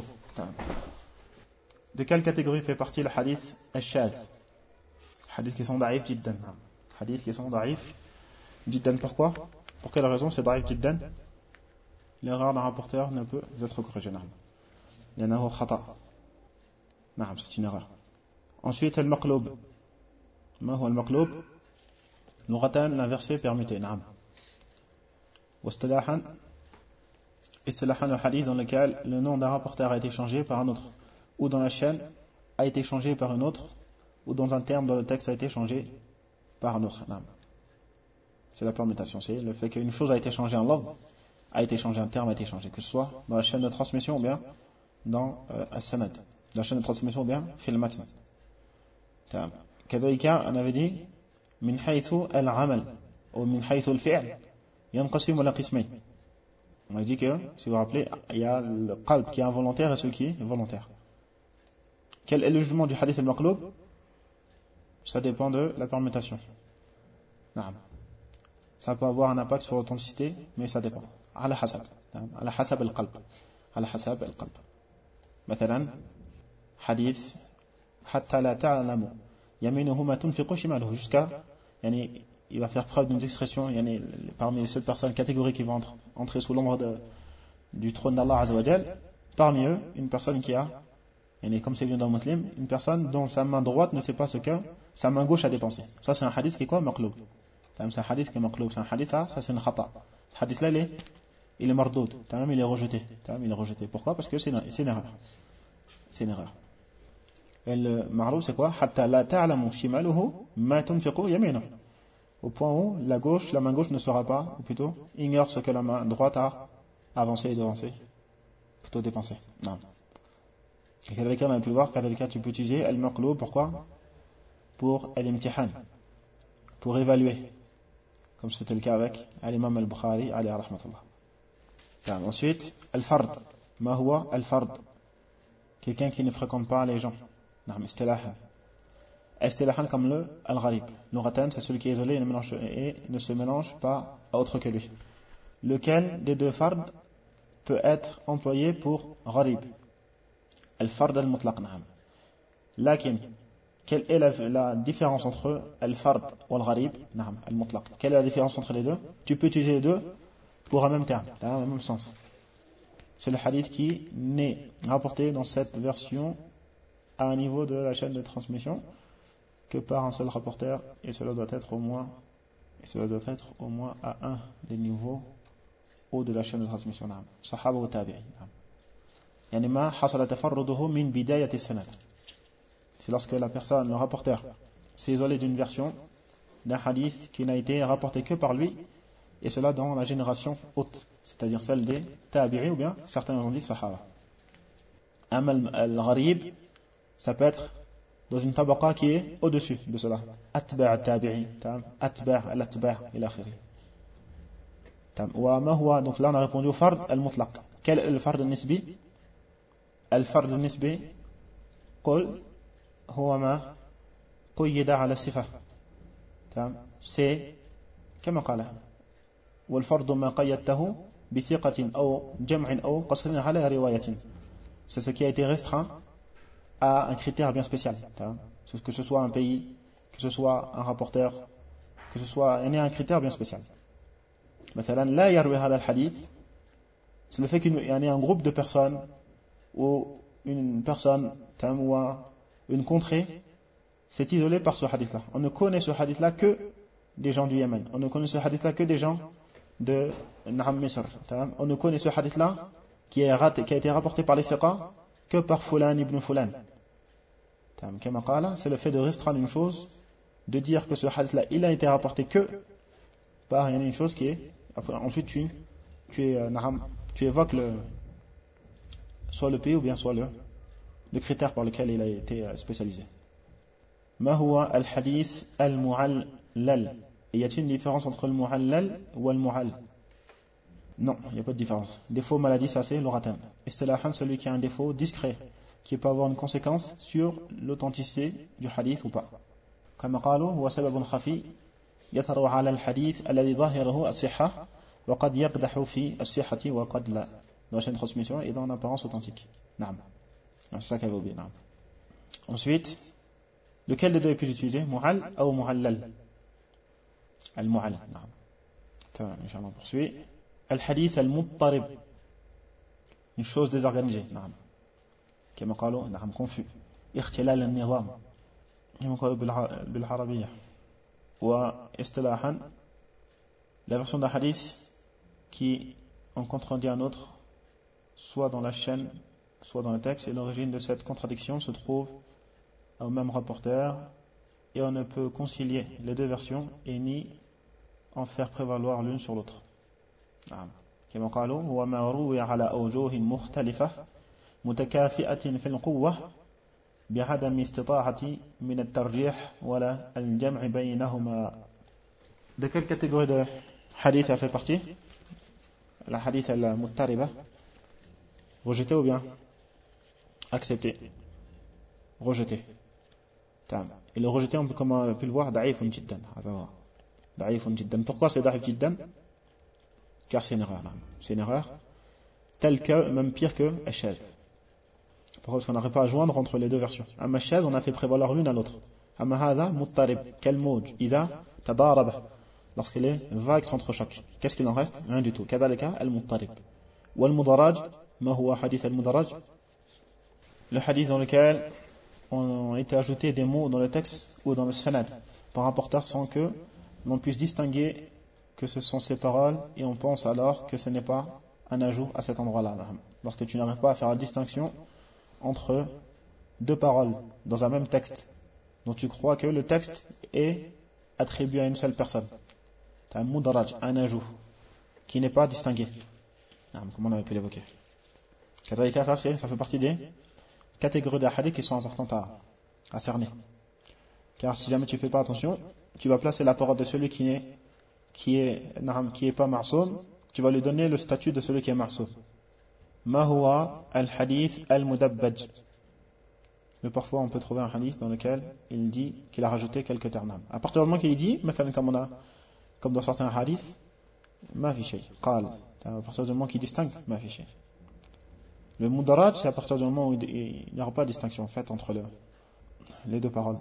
De quelle catégorie fait partie le hadith al-shadh? Hadith qui sont daïf jiddan. Hadith qui sont daïf jiddan. Pourquoi? Pour quelle raison? C'est daïf jiddan. L'erreur d'un rapporteur ne peut être corrigée. لأنه خطأ. نعم, c'est une erreur. Ensuite, al-maqlub. ما هو المقلوب؟ لغة l'inversé permuté. نعم. واصطلاحا اصطلاحا le hadith dans lequel le nom d'un rapporteur a été changé par un autre, ou dans la chaîne a été changé par un autre, ou dans un terme dans le texte a été changé par un autre. نعم. C'est la permutation, c'est le fait qu'une chose a été changée en lafz, a été changé, un terme a été changé, que ce soit dans la chaîne de transmission ou bien dans euh, as-sanad, dans la chaîne de transmission ou bien fil matn. Kadhalika, on avait dit من حيث العمل أو من حيث الفعل ينقسم إلى قسمين. On a dit que, si vous vous rappelez, il y a le qalb qui est involontaire et celui qui est volontaire. Quel est le jugement du hadith al-maqloub? Ça dépend de la permutation. Naam. Ça peut avoir un impact sur l'authenticité, mais ça dépend. على حسب. على حسب القلب. على حسب القلب. مثلا حديث حتى لا تعلم يمينه ما تنفق شماله, jusqu'à يعني il va faire preuve d'une expression يعني, parmi les sept personnes catégories qui vont entre, entrer sous l'ombre de, du trône d'Allah Azza wa Jal, parmi eux une personne qui a يعني, comme c'est venu dans le Muslim, une personne dont sa main droite ne sait pas ce que sa main gauche a dépensé. Ça c'est un hadith qui est quoi? Maqloub. C'est un hadith qui est maqloub. C'est un hadith, ça, ça c'est une khata. Ce hadith là il est, il est mardoud. Il est rejeté. Il est rejeté. Pourquoi? Parce que c'est une, c'est une erreur. C'est une erreur. Et le ma'rouf c'est quoi? Hatta la ta'lamu shimaluhu ma tunfiqu yaminuhu. Au point où la gauche, la main gauche ne saura pas, ou plutôt ignore ce que la main droite a avancé et devancé, plutôt dépensé. Non. Et quel cas on a pu voir, quel cas tu peux utiliser al-maqloub, pourquoi? Pour al-imtihan, pour évaluer, comme c'était le cas avec l'imam al-Bukhari alayhi rahmatullah. Ensuite, al-fard. Ma huwa al-fard? Quelqu'un qui ne fréquente pas les gens. Naam, istilahan. Istilahan comme le al-gharib. L'uratan, c'est celui qui est isolé et ne, mélange, et ne se mélange pas à autre que lui. Lequel des deux fard peut être employé pour gharib? Al-fard al-mutlaq, naam. Lakin, quelle est la, la différence entre al-fard ou al-gharib? Naam, al-mutlaq. Quelle est la différence entre les deux? Tu peux utiliser les deux pour un même terme, dans le même sens. C'est le hadith qui n'est rapporté dans cette version à un niveau de la chaîne de transmission que par un seul rapporteur, et cela doit être au moins et cela doit être au moins à un des niveaux hauts de la chaîne de transmission. Sahaba ou tabi'i. Yani ma hasala tafarruduhu min bidayati sanad. C'est lorsque la personne, le rapporteur, s'est isolé d'une version d'un hadith qui n'a été rapporté que par lui, et cela dans la génération haute, c'est-à-dire celle des tabi'i, ou bien certains ont dit sahaba. Amal al-gharib, ça peut être dans une tabaqa qui est au-dessus de cela. Atba' al-tabi'i, atba' al-atba' ila akhiri. Wa ma huwa, donc là on a répondu au fard al-mutlaq. Quel est le fard al-nisbi? Al-fard al-nisbi, qul huwa ma quyida ala sifa. C'est كما قال والفرض ما قيدته بثقة أو جمع أو قصر على رواية. C'est ce qui a été restreint à un critère bien spécial. Que ce soit un pays, que ce soit un rapporteur, que ce soit un critère bien spécial. مثلا لا يروي هذا الحديث, c'est le fait qu'il y ait un groupe de personnes ou une personne ou une contrée s'est isolée par ce hadith là. On ne connaît ce hadith là que des gens du Yémen. On ne connaît ce hadith là que des gens de Naam Misr. On ne connaît ce hadith là qui a été rapporté par les thiqa que par Fulan ibn Fulan. C'est le fait de restreindre une chose, de dire que ce hadith là il a été rapporté que par une chose qui est, ensuite tu, tu, es, tu évoques le, soit le pays ou bien soit le, le critère par lequel il a été spécialisé. Ma huwa al-hadith al-mu'allal? Y a-t-il une différence entre le mu'allal ou le mu'all? Non, il n'y a pas de différence. Défaut maladie, ça c'est l'oratan. Istilahan, celui qui a un défaut discret, qui peut avoir une conséquence sur l'authenticité du hadith ou pas. Comme قالوا هو سبب خفي يطرأ على الحديث الذي ظاهره الصحة وقد يقدح في الصحة وقد لا. Dans la chaîne de transmission et dans l'apparence authentique. Naam. C'est ça qu'elle veut oublier. Naam. Ensuite, lequel des deux est plus utilisé? Mu'all ou mu'allal? Al-mu'all. Naam. Tamam, Inch'Allah, on poursuit. Al-hadith al-muttarib. Une chose désorganisée. Naam. كما قالوا نعم confus. اختلال النظام. كما قالوا بالعربية. واصطلاحا la version d'un hadith qui en contredit un autre, soit dans la chaîne, soit dans le texte, et l'origine de cette contradiction se trouve au même rapporteur, et on ne peut concilier les deux versions et ni en faire prévaloir l'une sur l'autre. كما قالوا هو ما روي على أوجه مختلفة متكافئة في القوة بعدم استطاعة من الترجيح ولا الجمع بينهما. De quelle catégorie de hadith a fait partie? La hadith al-muttariba, rejeté ou bien accepté? Rejeté. Et le rejeté, on peut, comme on a pu le voir, da'ifun jiddan. Da'ifun jiddan. Pourquoi c'est da'if jiddan? Car c'est une erreur. C'est une erreur telle que, même pire que al-shadh. Pourquoi? Parce qu'on n'arrive pas à joindre entre les deux versions. Amma al-shadh, on a fait prévaloir l'une à l'autre. Amma hadha muttarib, quel mouj, idha tadaraba, lorsqu'il est vague, s'entrechoque. Qu'est-ce qu'il en reste? Rien du tout. Kadhalika al-muttarib. Wal-mudaraj, ma huwa hadith al-mudaraj? Le hadith dans lequel ont été ajoutés des mots dans le texte ou dans le sanad par un porteur sans que l'on puisse distinguer que ce sont ces paroles, et on pense alors que ce n'est pas un ajout à cet endroit-là. Lorsque tu n'arrives pas à faire la distinction entre deux paroles dans un même texte, dont tu crois que le texte est attribué à une seule personne, tu as un mudaraj, un ajout qui n'est pas distingué, comme on avait pu l'évoquer. Ça fait partie des catégories de hadith qui sont importantes à, à cerner. Car si jamais tu ne fais pas attention, tu vas placer la parole de celui qui est qui est, qui est pas ma'soum, tu vas lui donner le statut de celui qui est ma'soum. Ma huwa al-hadith al-mudabbaj. Mais parfois on peut trouver un hadith dans lequel il dit qu'il a rajouté quelques termes. À partir du moment qu'il dit, comme on a, comme dans certains hadiths, ma fi shay, qal. À partir du moment qu'il distingue, ma fi shay. Le mudaraj, c'est à partir du moment où il n'y aura pas de distinction faite entre le, les deux paroles.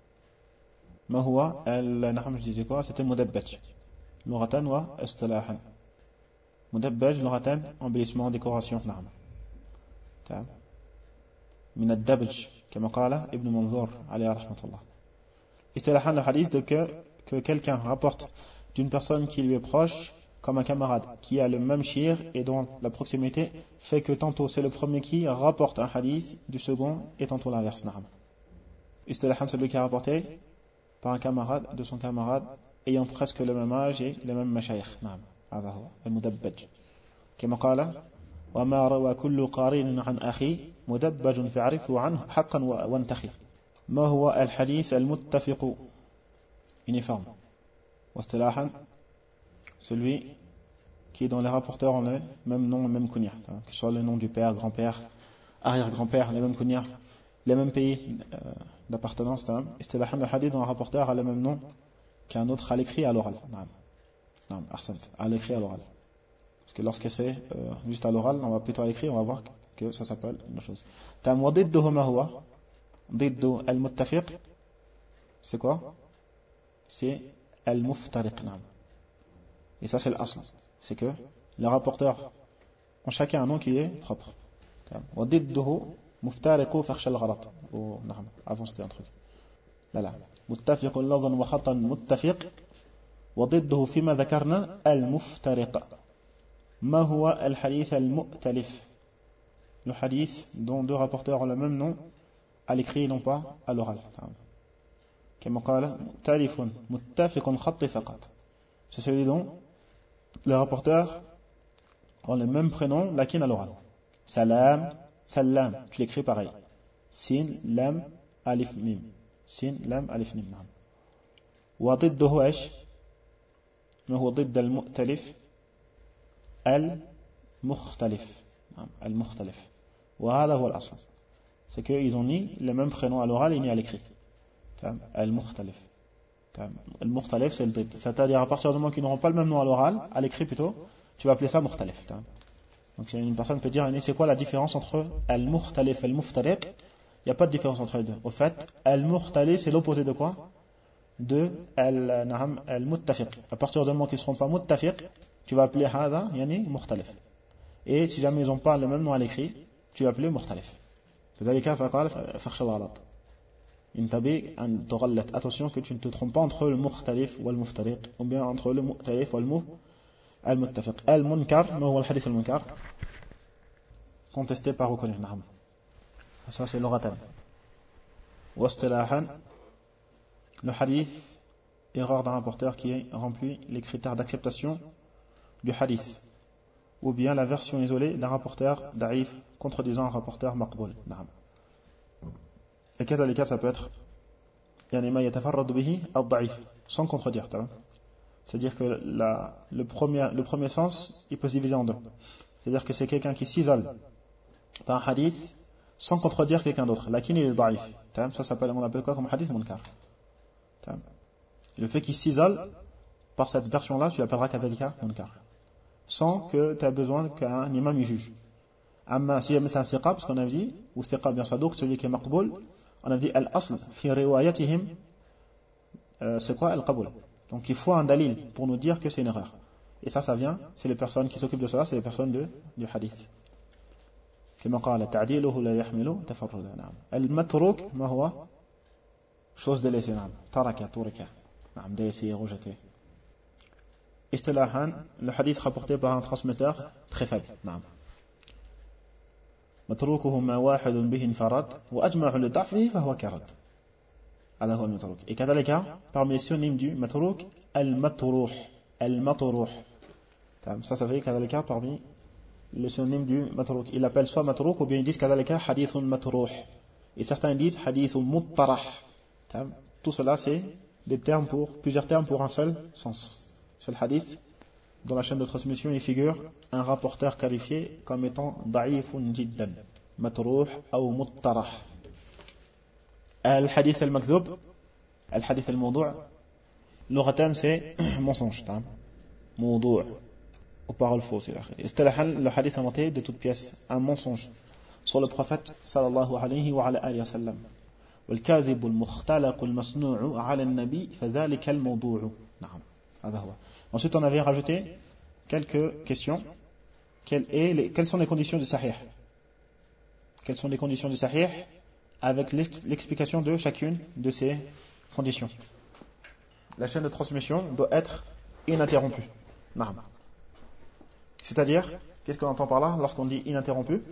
Ma huwa al-naham, je disais quoi? C'était mudabbaj. Luratan wa istilahan. Mudabbaj, luratan, embellissement, décoration. Naam. Taam. Min ad-dabj, comme qala Ibn Manzur, alayhi rahmatullah. Istilahan, le hadith de que, que quelqu'un rapporte d'une personne qui lui est proche, comme un camarade, qui a le même shir et dont la proximité fait que tantôt c'est le premier qui rapporte un hadith du second et tantôt l'inverse. Naam. Istilahan, c'est celui qui a rapporté par un camarade de son camarade ayant presque le même âge et les mêmes mashayikh. Naam. هذا هو المدبج. كما قال وما روى كل قارين عن أخي مدبج فاعرفه عنه حقا وانتخي. ما هو الحديث المتفق uniforme. واصطلاحا celui qui dans les rapporteurs ont le même nom, le même kunya, que ce soit le nom du père, grand-père, arrière-grand-père, les mêmes kunya, les mêmes pays euh, d'appartenance. Istilahan, le hadith dans le rapporteur a le même nom qu'un autre à l'écrit et à l'oral. Non, à l'écrit et à l'oral. Parce que lorsque c'est euh, juste à l'oral, on va plutôt à l'écrit, on va voir que ça s'appelle une chose. Tam wa didduhu ma huwa? Diddu al-muttafiq, c'est quoi? C'est al-muftariq. Et ça c'est l'asl. C'est que les rapporteurs ont chacun un nom qui est propre. Wa didduhu muftariqu fakhsha al-ghalat. Avant c'était un truc. Là là. متفق لفظا وخطا متفق وضده فيما ذكرنا المفترق. ما هو الحديث المؤتلف? Le hadith dont deux rapporteurs ont le même nom à l'écrit et non pas à l'oral. كما قال مؤتلف متفق خط فقط. C'est celui dont les rapporteurs ont le même prénom lakin à l'oral. Salam, salam, tu l'écris pareil. Sin, lam, alif, mim. سين لام ألف نون. نعم. وضده إيش؟ ما هو ضد المؤتلف؟ المختلف. نعم. المختلف. وهذا هو الأصل. C'est qu'ils ont ni le même prénom à l'oral et ni à l'écrit. المختلف. المختلف c'est le ضد. C'est-à-dire à partir du moment qu'ils n'auront pas le même nom à l'oral, à l'écrit plutôt, tu vas appeler ça مختلف. Donc une personne peut dire, c'est quoi la différence entre المختلف et المفترق? Il n'y a pas de différence entre les deux. Au fait, al-mukhtalif, c'est l'opposé de quoi? De al-muttafiq. À partir du moment qu'ils ne seront pas muttafiq, tu vas appeler hada, yani mukhtalif. Et si jamais ils n'ont pas le même nom à l'écrit, tu vas appeler mukhtalif. فذلك فقال فخشى الغلط. انتبه أن تغلط. Attention que tu ne te trompes pas entre le mukhtalif ou al-muftariq, ou bien entre le mukhtalif ou al-muttafiq. Al-munkar, ما هو الحديث المنكر? Contesté par reconnu. نعم. Ça c'est l'oratan. Wastilahan, le hadith, erreur d'un rapporteur qui remplit les critères d'acceptation du hadith, ou bien la version isolée d'un rapporteur da'if contredisant un rapporteur maqboul. Et كذلك ça peut être يعني ما يتفرد به الضعيف sans contredire. C'est-à-dire que la, le, premier, le premier sens, il peut se diviser en deux. C'est-à-dire que c'est quelqu'un qui s'isole par un hadith sans contredire quelqu'un d'autre. Lakin il est daif. Ça s'appelle, on appelle quoi comme hadith munkar. Le fait qu'il s'isole par cette version-là, tu l'appelleras kadhalika munkar. Sans que tu aies besoin qu'un imam y juge. Amma si jamais c'est un siqa, parce qu'on a dit, ou siqa bien sadouk, celui qui est maqboul, on a dit al-asl fi riwayatihim, euh, c'est quoi al-qaboul. Donc il faut un dalil pour nous dire que c'est une erreur. Et ça, ça vient, c'est les personnes qui s'occupent de cela, c'est les personnes de, du hadith. كما قال تعديله لا يحمل تفردا. نعم. المتروك ما هو chose délaissée. نعم. ترك ترك. نعم. délaissé, rejeté. اصطلاحا le hadith rapporté par un transmetteur très faible. نعم. متروكه ما واحد به انفرد وأجمع لضعفه فهو كرد. هذا هو المتروك. Et كذلك parmi les synonymes du متروك المطروح. المطروح. Ça ça fait كذلك parmi le synonyme du matruuk. Il appelle soit matruuk ou bien ils disent kadhalika hadithun matruh. Et certains disent hadithun muttarah. Tout cela c'est des termes pour, plusieurs termes pour un seul sens. Seul hadith, dans la chaîne de transmission, il figure un rapporteur qualifié comme étant da'ifun jiddan. Matruh ou muttarah. Al-hadith al-makdhub, al-hadith al-mawdu', l'oratan c'est mensonge. Mawdu'. Aux paroles fausses. Le hadith a monté de toutes pièces un mensonge sur le prophète sallallahu alayhi wa alihi wa sallam. والكاذب المختلق المصنوع على النبي فذلك الموضوع. نعم هذا هو. Ensuite on avait rajouté quelques questions. Quelles, est les, quelles sont les conditions du sahih? Quelles sont les conditions du sahih avec l'explication de chacune de ces conditions. La chaîne de transmission doit être ininterrompue. نعم. C'est-à-dire, qu'est-ce qu'on entend par là lorsqu'on dit ininterrompu?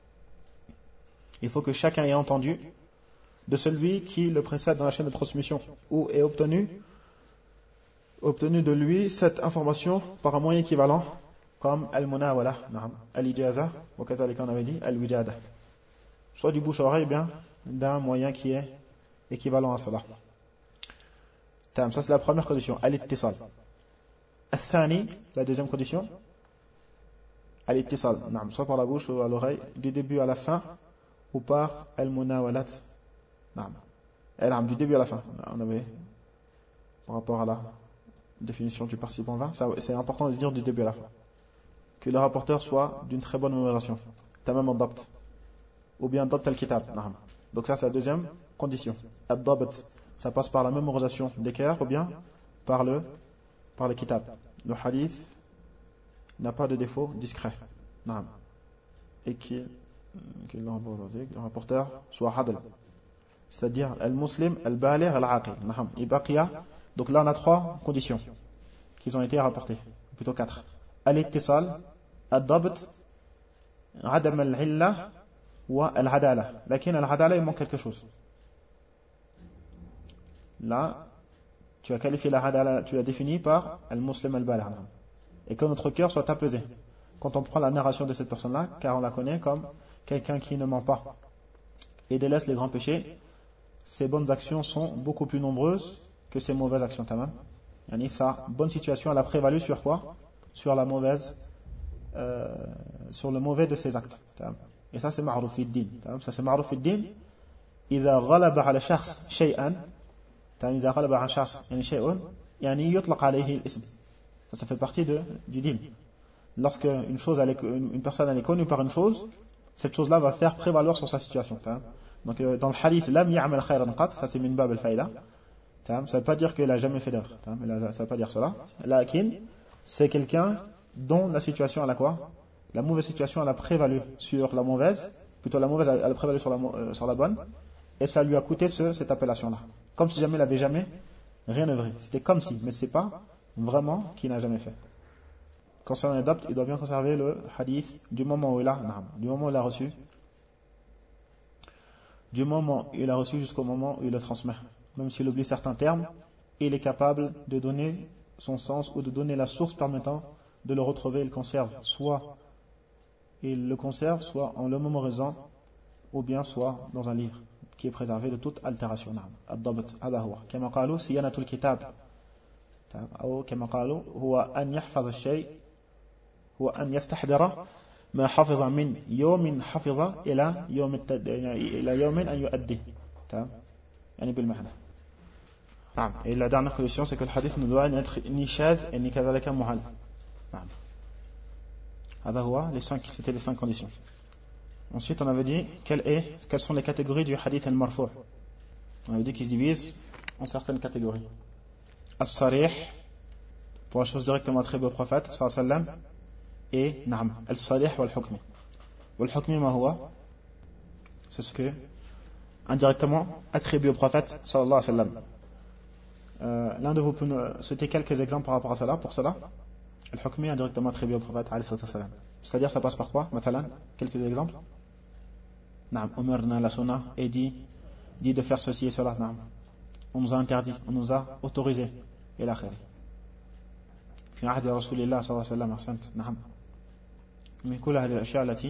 Il faut que chacun ait entendu de celui qui le précède dans la chaîne de transmission ou ait obtenu, obtenu de lui cette information par un moyen équivalent comme al-munawala, al-ijaza, ou kathalika on avait dit al-wijada. Soit du bouche à oreille, bien d'un moyen qui est équivalent à cela. Ça c'est la première condition, al-ittisal. Al-thani, la deuxième condition, al-ittisal, soit par la bouche ou à l'oreille, du début à la fin, ou par al-munawalat, du début à la fin. On avait, par rapport à la définition du participe en vain, c'est important de dire du début à la fin. Que le rapporteur soit d'une très bonne mémorisation, tamam al-dabt, ou bien dabt al-kitab. Donc ça c'est la deuxième condition. Al-dabt, ça passe par la mémorisation des cœurs, ou bien par le, par le kitab. Le hadith n'a pas de défaut discret. Et qu'il, qu'il le rapporteur soit hadl. C'est-à-dire al-muslim, al-baligh, al-aqil. Donc là on a trois conditions qui ont été rapportées. Plutôt quatre. Al-ittisal, al-dabt, adam al-illa, wa al-adala. Lakin al-adala il manque quelque chose. Là, tu as qualifié la hadala, tu l'as défini par al-muslim al-baligh. Et que notre cœur soit apaisé quand on prend la narration de cette personne-là, car on la connaît comme quelqu'un qui ne ment pas et délaisse les grands péchés. Ses bonnes actions sont beaucoup plus nombreuses que ses mauvaises actions. Tamam. Yani sa bonne situation, elle a prévalu sur quoi? Sur la mauvaise, euh, sur le mauvais de ses actes. Tamam. Et ça c'est ma'ruf fi din. Ça c'est ma'ruf fi din. إذا غلب على شخص شيئا يعني إذا غلب على شخص يعني شيء يعني يطلق عليه الاسم. Ça, ça fait partie de, du din. Lorsque une, chose, elle est, une personne elle est connue par une chose, cette chose-là va faire prévaloir sur sa situation. Donc dans le hadith, lam ya'mal khayran qat, ça c'est min bab al-fayda. Ça ne veut pas dire qu'elle n'a jamais fait d'œuvre. Ça ne veut pas dire cela. Lakin, c'est quelqu'un dont la situation elle a quoi? La mauvaise situation elle a prévalu sur la mauvaise, plutôt la mauvaise elle a prévalu sur la, euh, sur la bonne, et ça lui a coûté ce, cette appellation-là. Comme si jamais il n'avait jamais rien œuvré. C'était comme si, mais c'est pas vraiment qu'il n'a jamais fait. Concernant l'adapt, il doit bien conserver le hadith du moment où il a, du moment où il a reçu, du moment où il a reçu jusqu'au moment où il le transmet. Même s'il oublie certains termes, il est capable de donner son sens ou de donner la source permettant de le retrouver et le conserve. Soit il le conserve, soit en le mémorisant, ou bien soit dans un livre qui est préservé de toute altération. نعم الضبط هذا هو كما قالوا صيانة الكتاب أو كما قالوا هو أن يحفظ الشيء هو أن يستحضر ما حفظ من يوم حفظ إلى يوم التد... إلى يوم أن يؤديه تمام يعني بالمعنى. نعم. Et la dernière condition c'est que le hadith ne doit être ni shadh et ni كذلك muhal. نعم. هذا هو les cinq c'était les cinq conditions. Ensuite on avait dit quelle est, quelles sont les catégories du hadith al-marfu'. On avait dit qu'ils se divisent en certaines catégories. As-sarih pour la chose directement attribuée au prophète sallallahu alayhi wa sallam et نعم al-sarih wal-hukmi. Wal-hukmi ma huwa c'est ce que indirectement attribué au prophète sallallahu alayhi wa sallam. Euh, l'un de vous peut nous citer quelques exemples par rapport à cela. Pour cela, al-hukmi indirectement attribué au prophète alayhi wa sallam. C'est-à-dire ça passe par quoi? Mathalan, quelques exemples. Naam, umirna la sunnah et dit, dit de faire ceci et cela. Naam. On nous a interdit, on nous a autorisé. Et l'akhir. في عهد رسول الله صلى الله عليه وسلم أحسنت. نعم. من كل هذه الأشياء التي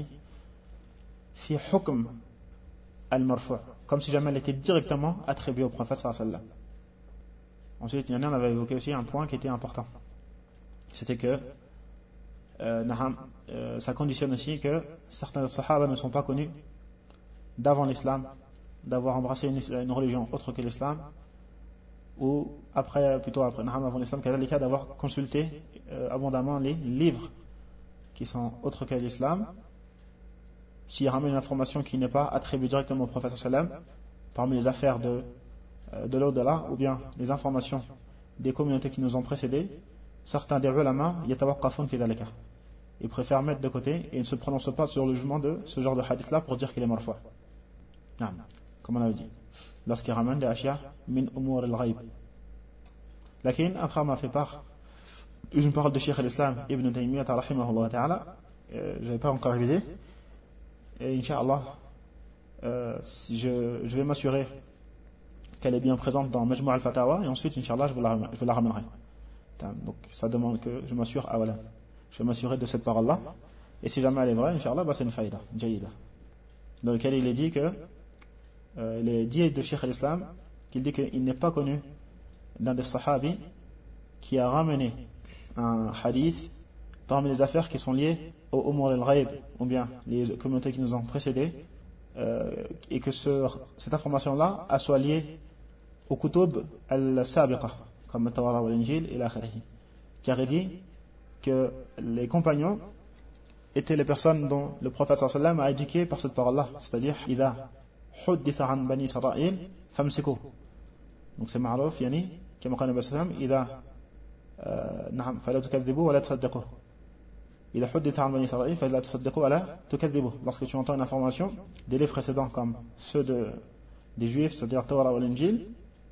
في حكم al-marfu', comme si jamais elle était directement attribuée au prophète sallallahu alayhi wa sallam. Ensuite, on avait évoqué aussi un point qui était important. C'était que euh, euh, ça conditionne aussi que certains sahaba ne sont pas connus d'avant l'islam, d'avoir embrassé une, une religion autre que l'islam, ou après, plutôt après, avant l'islam, d'avoir consulté euh, abondamment les livres qui sont autres que l'islam. S'il ramène une information qui n'est pas attribuée directement au prophète sallam, parmi les affaires de, de l'au-delà, ou bien les informations des communautés qui nous ont précédés, certains des ulama yatawaqqafun fi dhalika. Ils préfèrent mettre de côté et ils ne se prononcent pas sur le jugement de ce genre de hadith-là pour dire qu'il est marfu'. Comme on avait dit. Lorsqu'ils ramènent des ashya min umur al-ghaib. Lakin, après on m'a fait part d'une parole de Cheikh al-Islam Ibn Taymiyyah rahimahullah ta'ala, euh, je n'avais pas encore révisé. Et Inch'Allah, euh, si je, je vais m'assurer qu'elle est bien présente dans Majmu' al-Fatawa, et ensuite, Inch'Allah, je vous la, je vous la ramènerai. Donc, ça demande que je m'assure, ah voilà, je vais m'assurer de cette parole-là. Et si jamais elle est vraie, Inch'Allah, bah, c'est une faïda, jaïda. Dans lequel il est dit que, euh, il est dit de Cheikh al-Islam, qu'il dit qu'il n'est pas connu d'un des sahabis qui a ramené un hadith parmi les affaires qui sont liées au umur al-ghaib, ou bien les communautés qui nous ont précédés, euh, et que ce, cette information-là a soit liée au kutub al-sabiqa, comme le Tawrah ou l'Injil et l'akhirih. Car il dit que les compagnons étaient les personnes dont le prophète sallallahu alayhi wa sallam a éduqué par cette parole-là, c'est-à-dire idha hudditha an bani Israël famsiku. Donc c'est ma'ruf, yani, كما قال النبي صلى الله عليه وسلم إذا نعم فلا تكذبوا ولا تصدقوا. إذا حدث عن بني إسرائيل فلا تصدقوا ولا تكذبوا. Lorsque tu entends une information des livres précédents comme ceux de, des Juifs, c'est-à-dire Torah ou l'Injil,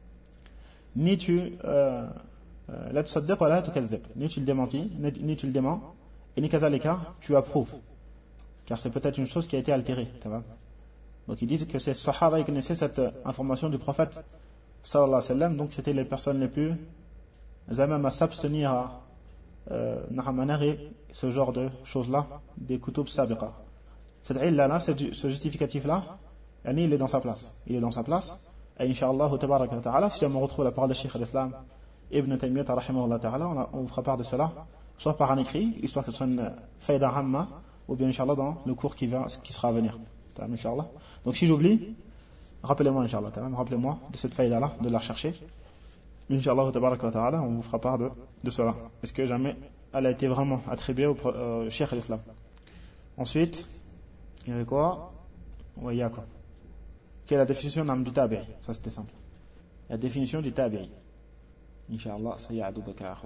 ni tu euh, la تصدق ولا تكذب, ni tu le démentis, ni tu le déments, et ni كذلك tu approuves, car c'est peut-être une chose qui a été altérée. Donc ils disent que ces Sahaba ils connaissaient cette information du prophète sallallahu alayhi wa sallam, donc c'était les personnes les plus à même à s'abstenir à euh, narrer ce genre de choses-là, des kutub sabiqa. Cette illa-là, ce justificatif-là, il est dans sa place. Il est dans sa place. Et Inch'Allah, tabaraka wa ta'ala, si on retrouve la parole de Cheikh al-Islam Ibn Taymiyyah rahimahullah ta'ala, on, on fera part de cela, soit par un écrit, histoire que ce soit une faïda hamma, ou bien Inch'Allah dans le cours qui, va, qui sera à venir. Inch'Allah. Donc si j'oublie, rappelez-moi Inch'Allah, rappelez-moi de cette faïda-là, de la rechercher. Inch'Allah tabaraka wa ta'ala, on vous fera part de, de cela. Est-ce que jamais elle a été vraiment attribuée au euh, Cheikh al-Islam? Ensuite, il y avait quoi? Ouais, il y a quoi? Quelle est la définition du tabi'i? Ça c'était simple. La définition du tabi'i. Inch'Allah, ça y a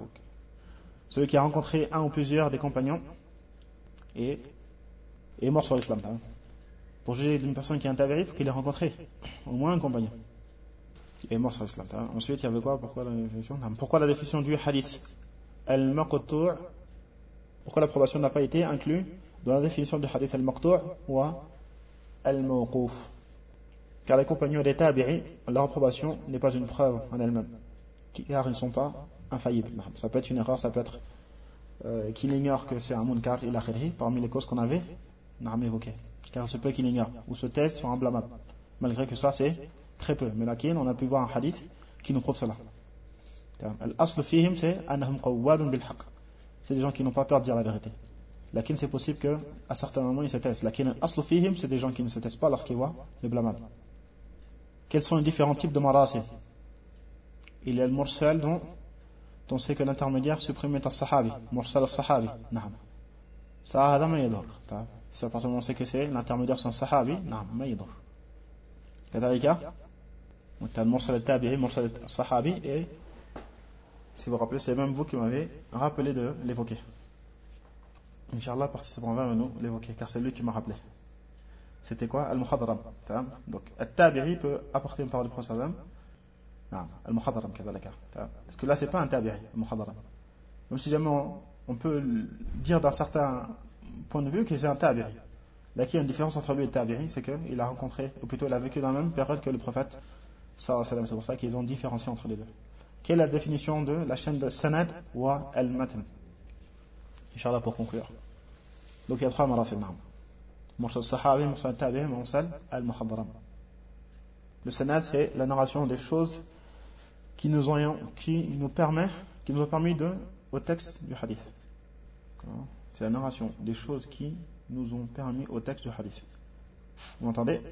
celui qui a rencontré un ou plusieurs des compagnons et est mort sur l'islam. Pour juger d'une personne qui est un tabi'i, il faut qu'il ait rencontré au moins un compagnon. Il est mort sur l'islam. Ensuite, il y avait quoi? Pourquoi la définition? Pourquoi la définition du hadith al-maqtu'? Pourquoi l'approbation n'a pas été inclue dans la définition du hadith al-maqtu' ou al-mawquf? Car les compagnons des tabi'i, leur approbation n'est pas une preuve en elle-même, car ils ne sont pas infaillibles. Ça peut être une erreur, ça peut être euh, qu'il ignore que c'est un munkar ila khirhi, parmi les causes qu'on avait évoquées. Car il se peut qu'il ignore, ou se taise sur un blâmable. malgré que ça c'est très peu. Mais là, on a pu voir un hadith qui nous prouve cela. Al-aslu fihim, c'est annahum qawwalun bil haqq. C'est des gens qui n'ont pas peur de dire la vérité. Lakin, c'est possible qu'à certains moments ils se taisent. Lakin, al-aslu fihim, c'est des gens qui ne se taisent pas lorsqu'ils voient le blâmable. Quels sont les différents types de marasil? Il y a le mursal dont on sait que l'intermédiaire suprême est un sahabi. Mursal al-sahabi. Naam. Ça, hada ma yadur. Si à partir du moment où on sait que c'est l'intermédiaire c'est un sahabi, naam, ma yadur. Kadalika, tu as le mursal al-tabi'i, mursal al-sahabi, et si vous vous rappelez, c'est même vous qui m'avez rappelé de l'évoquer. Inch'Allah, participant vers nous l'évoquer, car c'est lui qui m'a rappelé. C'était quoi? Al-Mukhadram. Donc, al-Tabi'i peut apporter une parole du prophète. Non, Al-Mukhadram, parce que là, c'est pas un Tabi'i, Al-Mukhadram. Même si jamais on, on peut dire d'un certain point de vue que c'est un Tabi'i. Là, il y a une différence entre lui et le Tabi'i, c'est qu'il a rencontré, ou plutôt il a vécu dans la même période que le prophète. C'est pour ça qu'ils ont différencié entre les deux. Quelle est la définition de la chaîne de Sanad ou Al-Matn? Inch'Allah, pour conclure. Donc, il y a trois marasil. Mursal Sahabi, Mursal Tabi'i, Mursal Al-Mukhadram. Le Sanad, c'est la narration des choses qui nous ont, qui nous permet, qui nous ont permis de, au texte du hadith. C'est la narration des choses qui nous ont permis au texte du hadith. Vous m'entendez?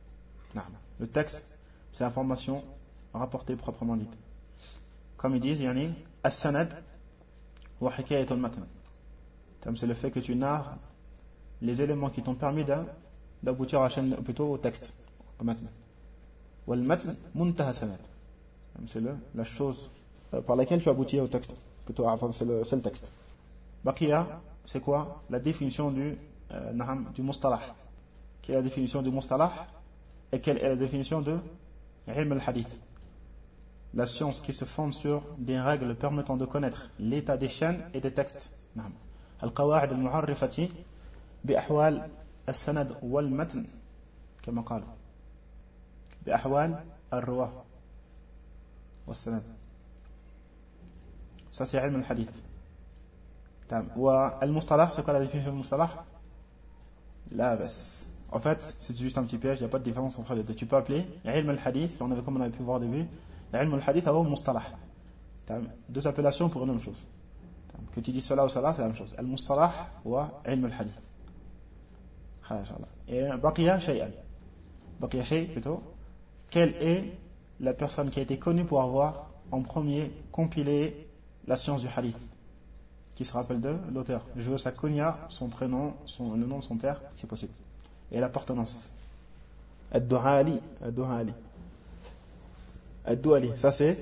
Le texte, c'est l'information rapportée proprement dite. Comme ils disent, yani, as-sanad wa hikayatul matn. C'est le fait que tu narres les éléments qui t'ont permis d'aboutir à la chaîne, plutôt au texte, au matn. Wal matn muntaha sanad. C'est la chose par laquelle tu aboutis au texte. Plutôt, c'est le, c'est le texte. Baqiya, c'est quoi? La définition du, euh, naham, du mustalah. Quelle est la définition du mustalah? Et quelle est la définition de ilm al-hadith? La science qui se fonde sur des règles permettant de connaître l'état des chaînes et des textes. Al-qawa'id al-mu'arrifati bi ahwal al-sanad wal-matn كما قالوا بأحوال الرواة والسند. Ça c'est ilm al-hadith. Al-mustalah, c'est quoi la définition du mustalah? La bas. En fait, c'est juste un petit piège, il n'y a pas de différence entre les deux. Tu peux appeler ilm al-hadith, on avait, comme on avait pu voir au début, ilm al-hadith ou mustalah. Deux appellations pour une même chose. Que tu dis cela ou cela, c'est la même chose. Al-mustalah ou ilm al-hadith. Et baqiya shay'an. Baqiya shay plutôt. Quelle est la personne qui a été connue pour avoir en premier compilé la science du hadith? Qui se rappelle de l'auteur? Je veux sa kunya, son prénom, son, le nom de son père, si possible. Et l'appartenance. Ad-Du'ali. Ad-Du'ali. Ad-Du'ali. Ça c'est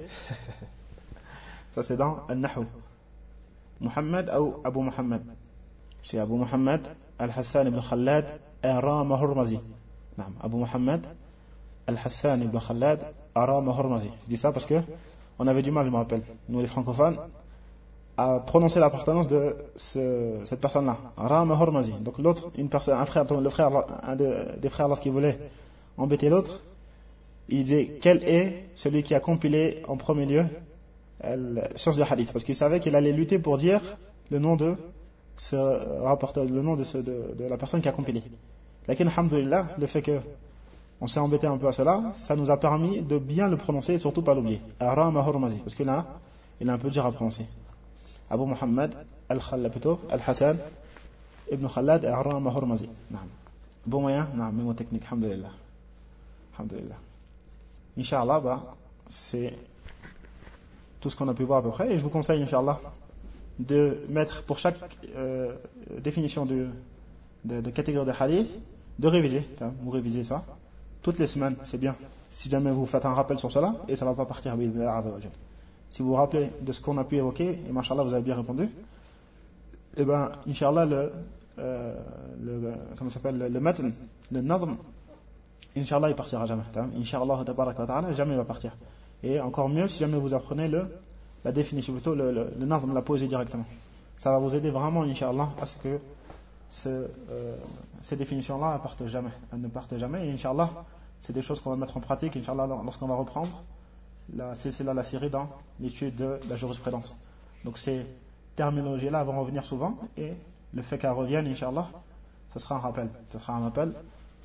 ça c'est dans Al-Nahu. Muhammad ou Abu Muhammad? C'est Abu Muhammad Al-Hassan ibn Khallad Arama Hurmazi. Non, Abu Muhammad Al-Hassan ibn Khallad Arama Hurmazi. Je dis ça parce que on avait du mal, je me rappelle, nous les francophones, à prononcer l'appartenance de ce, cette personne-là. Arama Hurmazi. Donc l'autre, une personne, un frère, le frère, un de, des frères, lorsqu'il voulait embêter l'autre, il disait quel est celui qui a compilé en premier lieu la science du hadith, parce qu'il savait qu'il allait lutter pour dire le nom de ce rapporteur, le nom de, ce, de, de la personne qui a compilé. Lakin, alhamdoulilah, le fait que on s'est embêté un peu à cela, ça nous a permis de bien le prononcer et surtout pas l'oublier. Arama Hurmazi, parce qu'il a, il a un peu dur à prononcer. Abu Muhammad Al-Khallad, plutôt, Al-Hassan ibn Khallad Arama Hurmazi. Bon moyen, non, mémo technique, alhamdoulilah. Alhamdoulilah. Inch'Allah, bah, c'est tout ce qu'on a pu voir à peu près, et je vous conseille, Inch'Allah, de mettre pour chaque euh, définition de, de, de catégorie de hadith, de réviser. Vous révisez ça toutes les semaines, c'est bien. Si jamais vous faites un rappel sur cela, et ça ne va pas partir. Si vous vous rappelez de ce qu'on a pu évoquer, et machallah vous avez bien répondu, et ben Inch'Allah le, euh, le comment s'appelle le, le matn, le nazm, Inch'Allah il partira jamais. Inch'Allah tabarak wa ta'ala, jamais il va partir. Et encore mieux si jamais vous apprenez le, la définition, plutôt le, le, le nazm, la poésie directement. Ça va vous aider vraiment, Inch'Allah, à ce que ce, euh, ces définitions-là partent jamais, elles ne partent jamais. Et Inch'Allah, c'est des choses qu'on va mettre en pratique, Inch'Allah, lorsqu'on va reprendre la silsila, la série dans l'étude de la jurisprudence. Donc ces terminologies-là vont revenir souvent, et le fait qu'elles reviennent, Inch'Allah, ce sera un rappel. Ce sera un rappel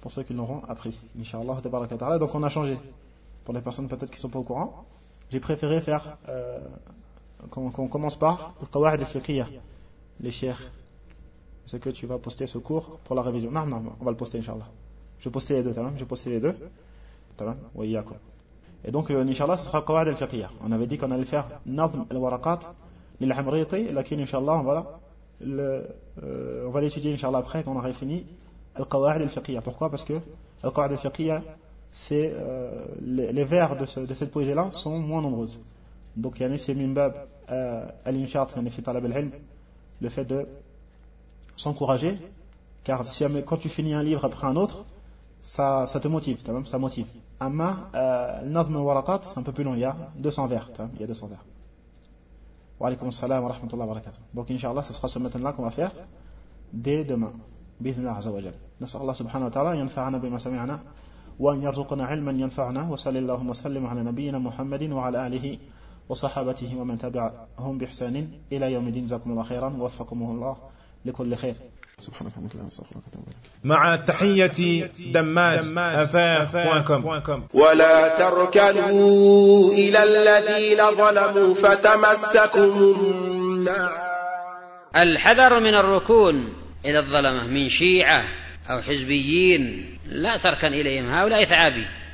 pour ceux qui l'auront appris. Inch'Allah, tabaraka ta'ala. Donc on a changé. Pour les personnes peut-être qui ne sont pas au courant, j'ai préféré faire euh, qu'on, qu'on commence par le qawa'id al-fiqhiyya, les chers. C'est que tu vas poster ce cours pour la révision. Non, non, on va le poster, Inch'Allah. Je vais poster les deux, je vais poster les deux. Et donc, euh, Inch'Allah, ce sera qawa'id al-fiqhiyya. On avait dit qu'on allait faire nazm al-waraqat lil-amriti, lakin Inch'Allah, on va, le, euh, on va l'étudier, Inch'Allah, après, quand on aura fini al-qawa'id al-fiqhiyya. Pourquoi? Parce que al-qawa'id al-fiqhiyya, c'est euh, les, les vers de, ce, de cette poésie-là sont moins nombreuses. Donc, il y a c'est mimbab al-inshat, le fait de s'encourager, car si, quand tu finis un livre après un autre, ça, ça te motive, ça motive. Amma, nazm al-waraqat, c'est un peu plus long, il y a deux cents vers. Il y a deux cents vers. Wa alaykum assalam wa rahmatullahi wa barakatuh. Donc, Inch'Allah, ce sera ce matin-là qu'on va faire dès demain. B'idhnillah azza wa jal. Nas'al Allah subhanahu wa ta'ala yanfa'ana bima sami'na وأن يرزقنا علما ينفعنا وصلى اللهم وسلم على نبينا محمد وعلى آله وصحابته ومن تبعهم بإحسان إلى يوم الدين. جزاكم الله خيرا ووفقكم الله لكل خير. سبحانك اللهم وبحمدك. مع تحية دماج أفاف بوينت كوم. ولا تركنوا إلى الذين ظلموا فتمسكم النار. الحذر من الركون إلى الظلمة من شيعة أو حزبيين، لا تركن إليهم، هؤلاء ثعابي.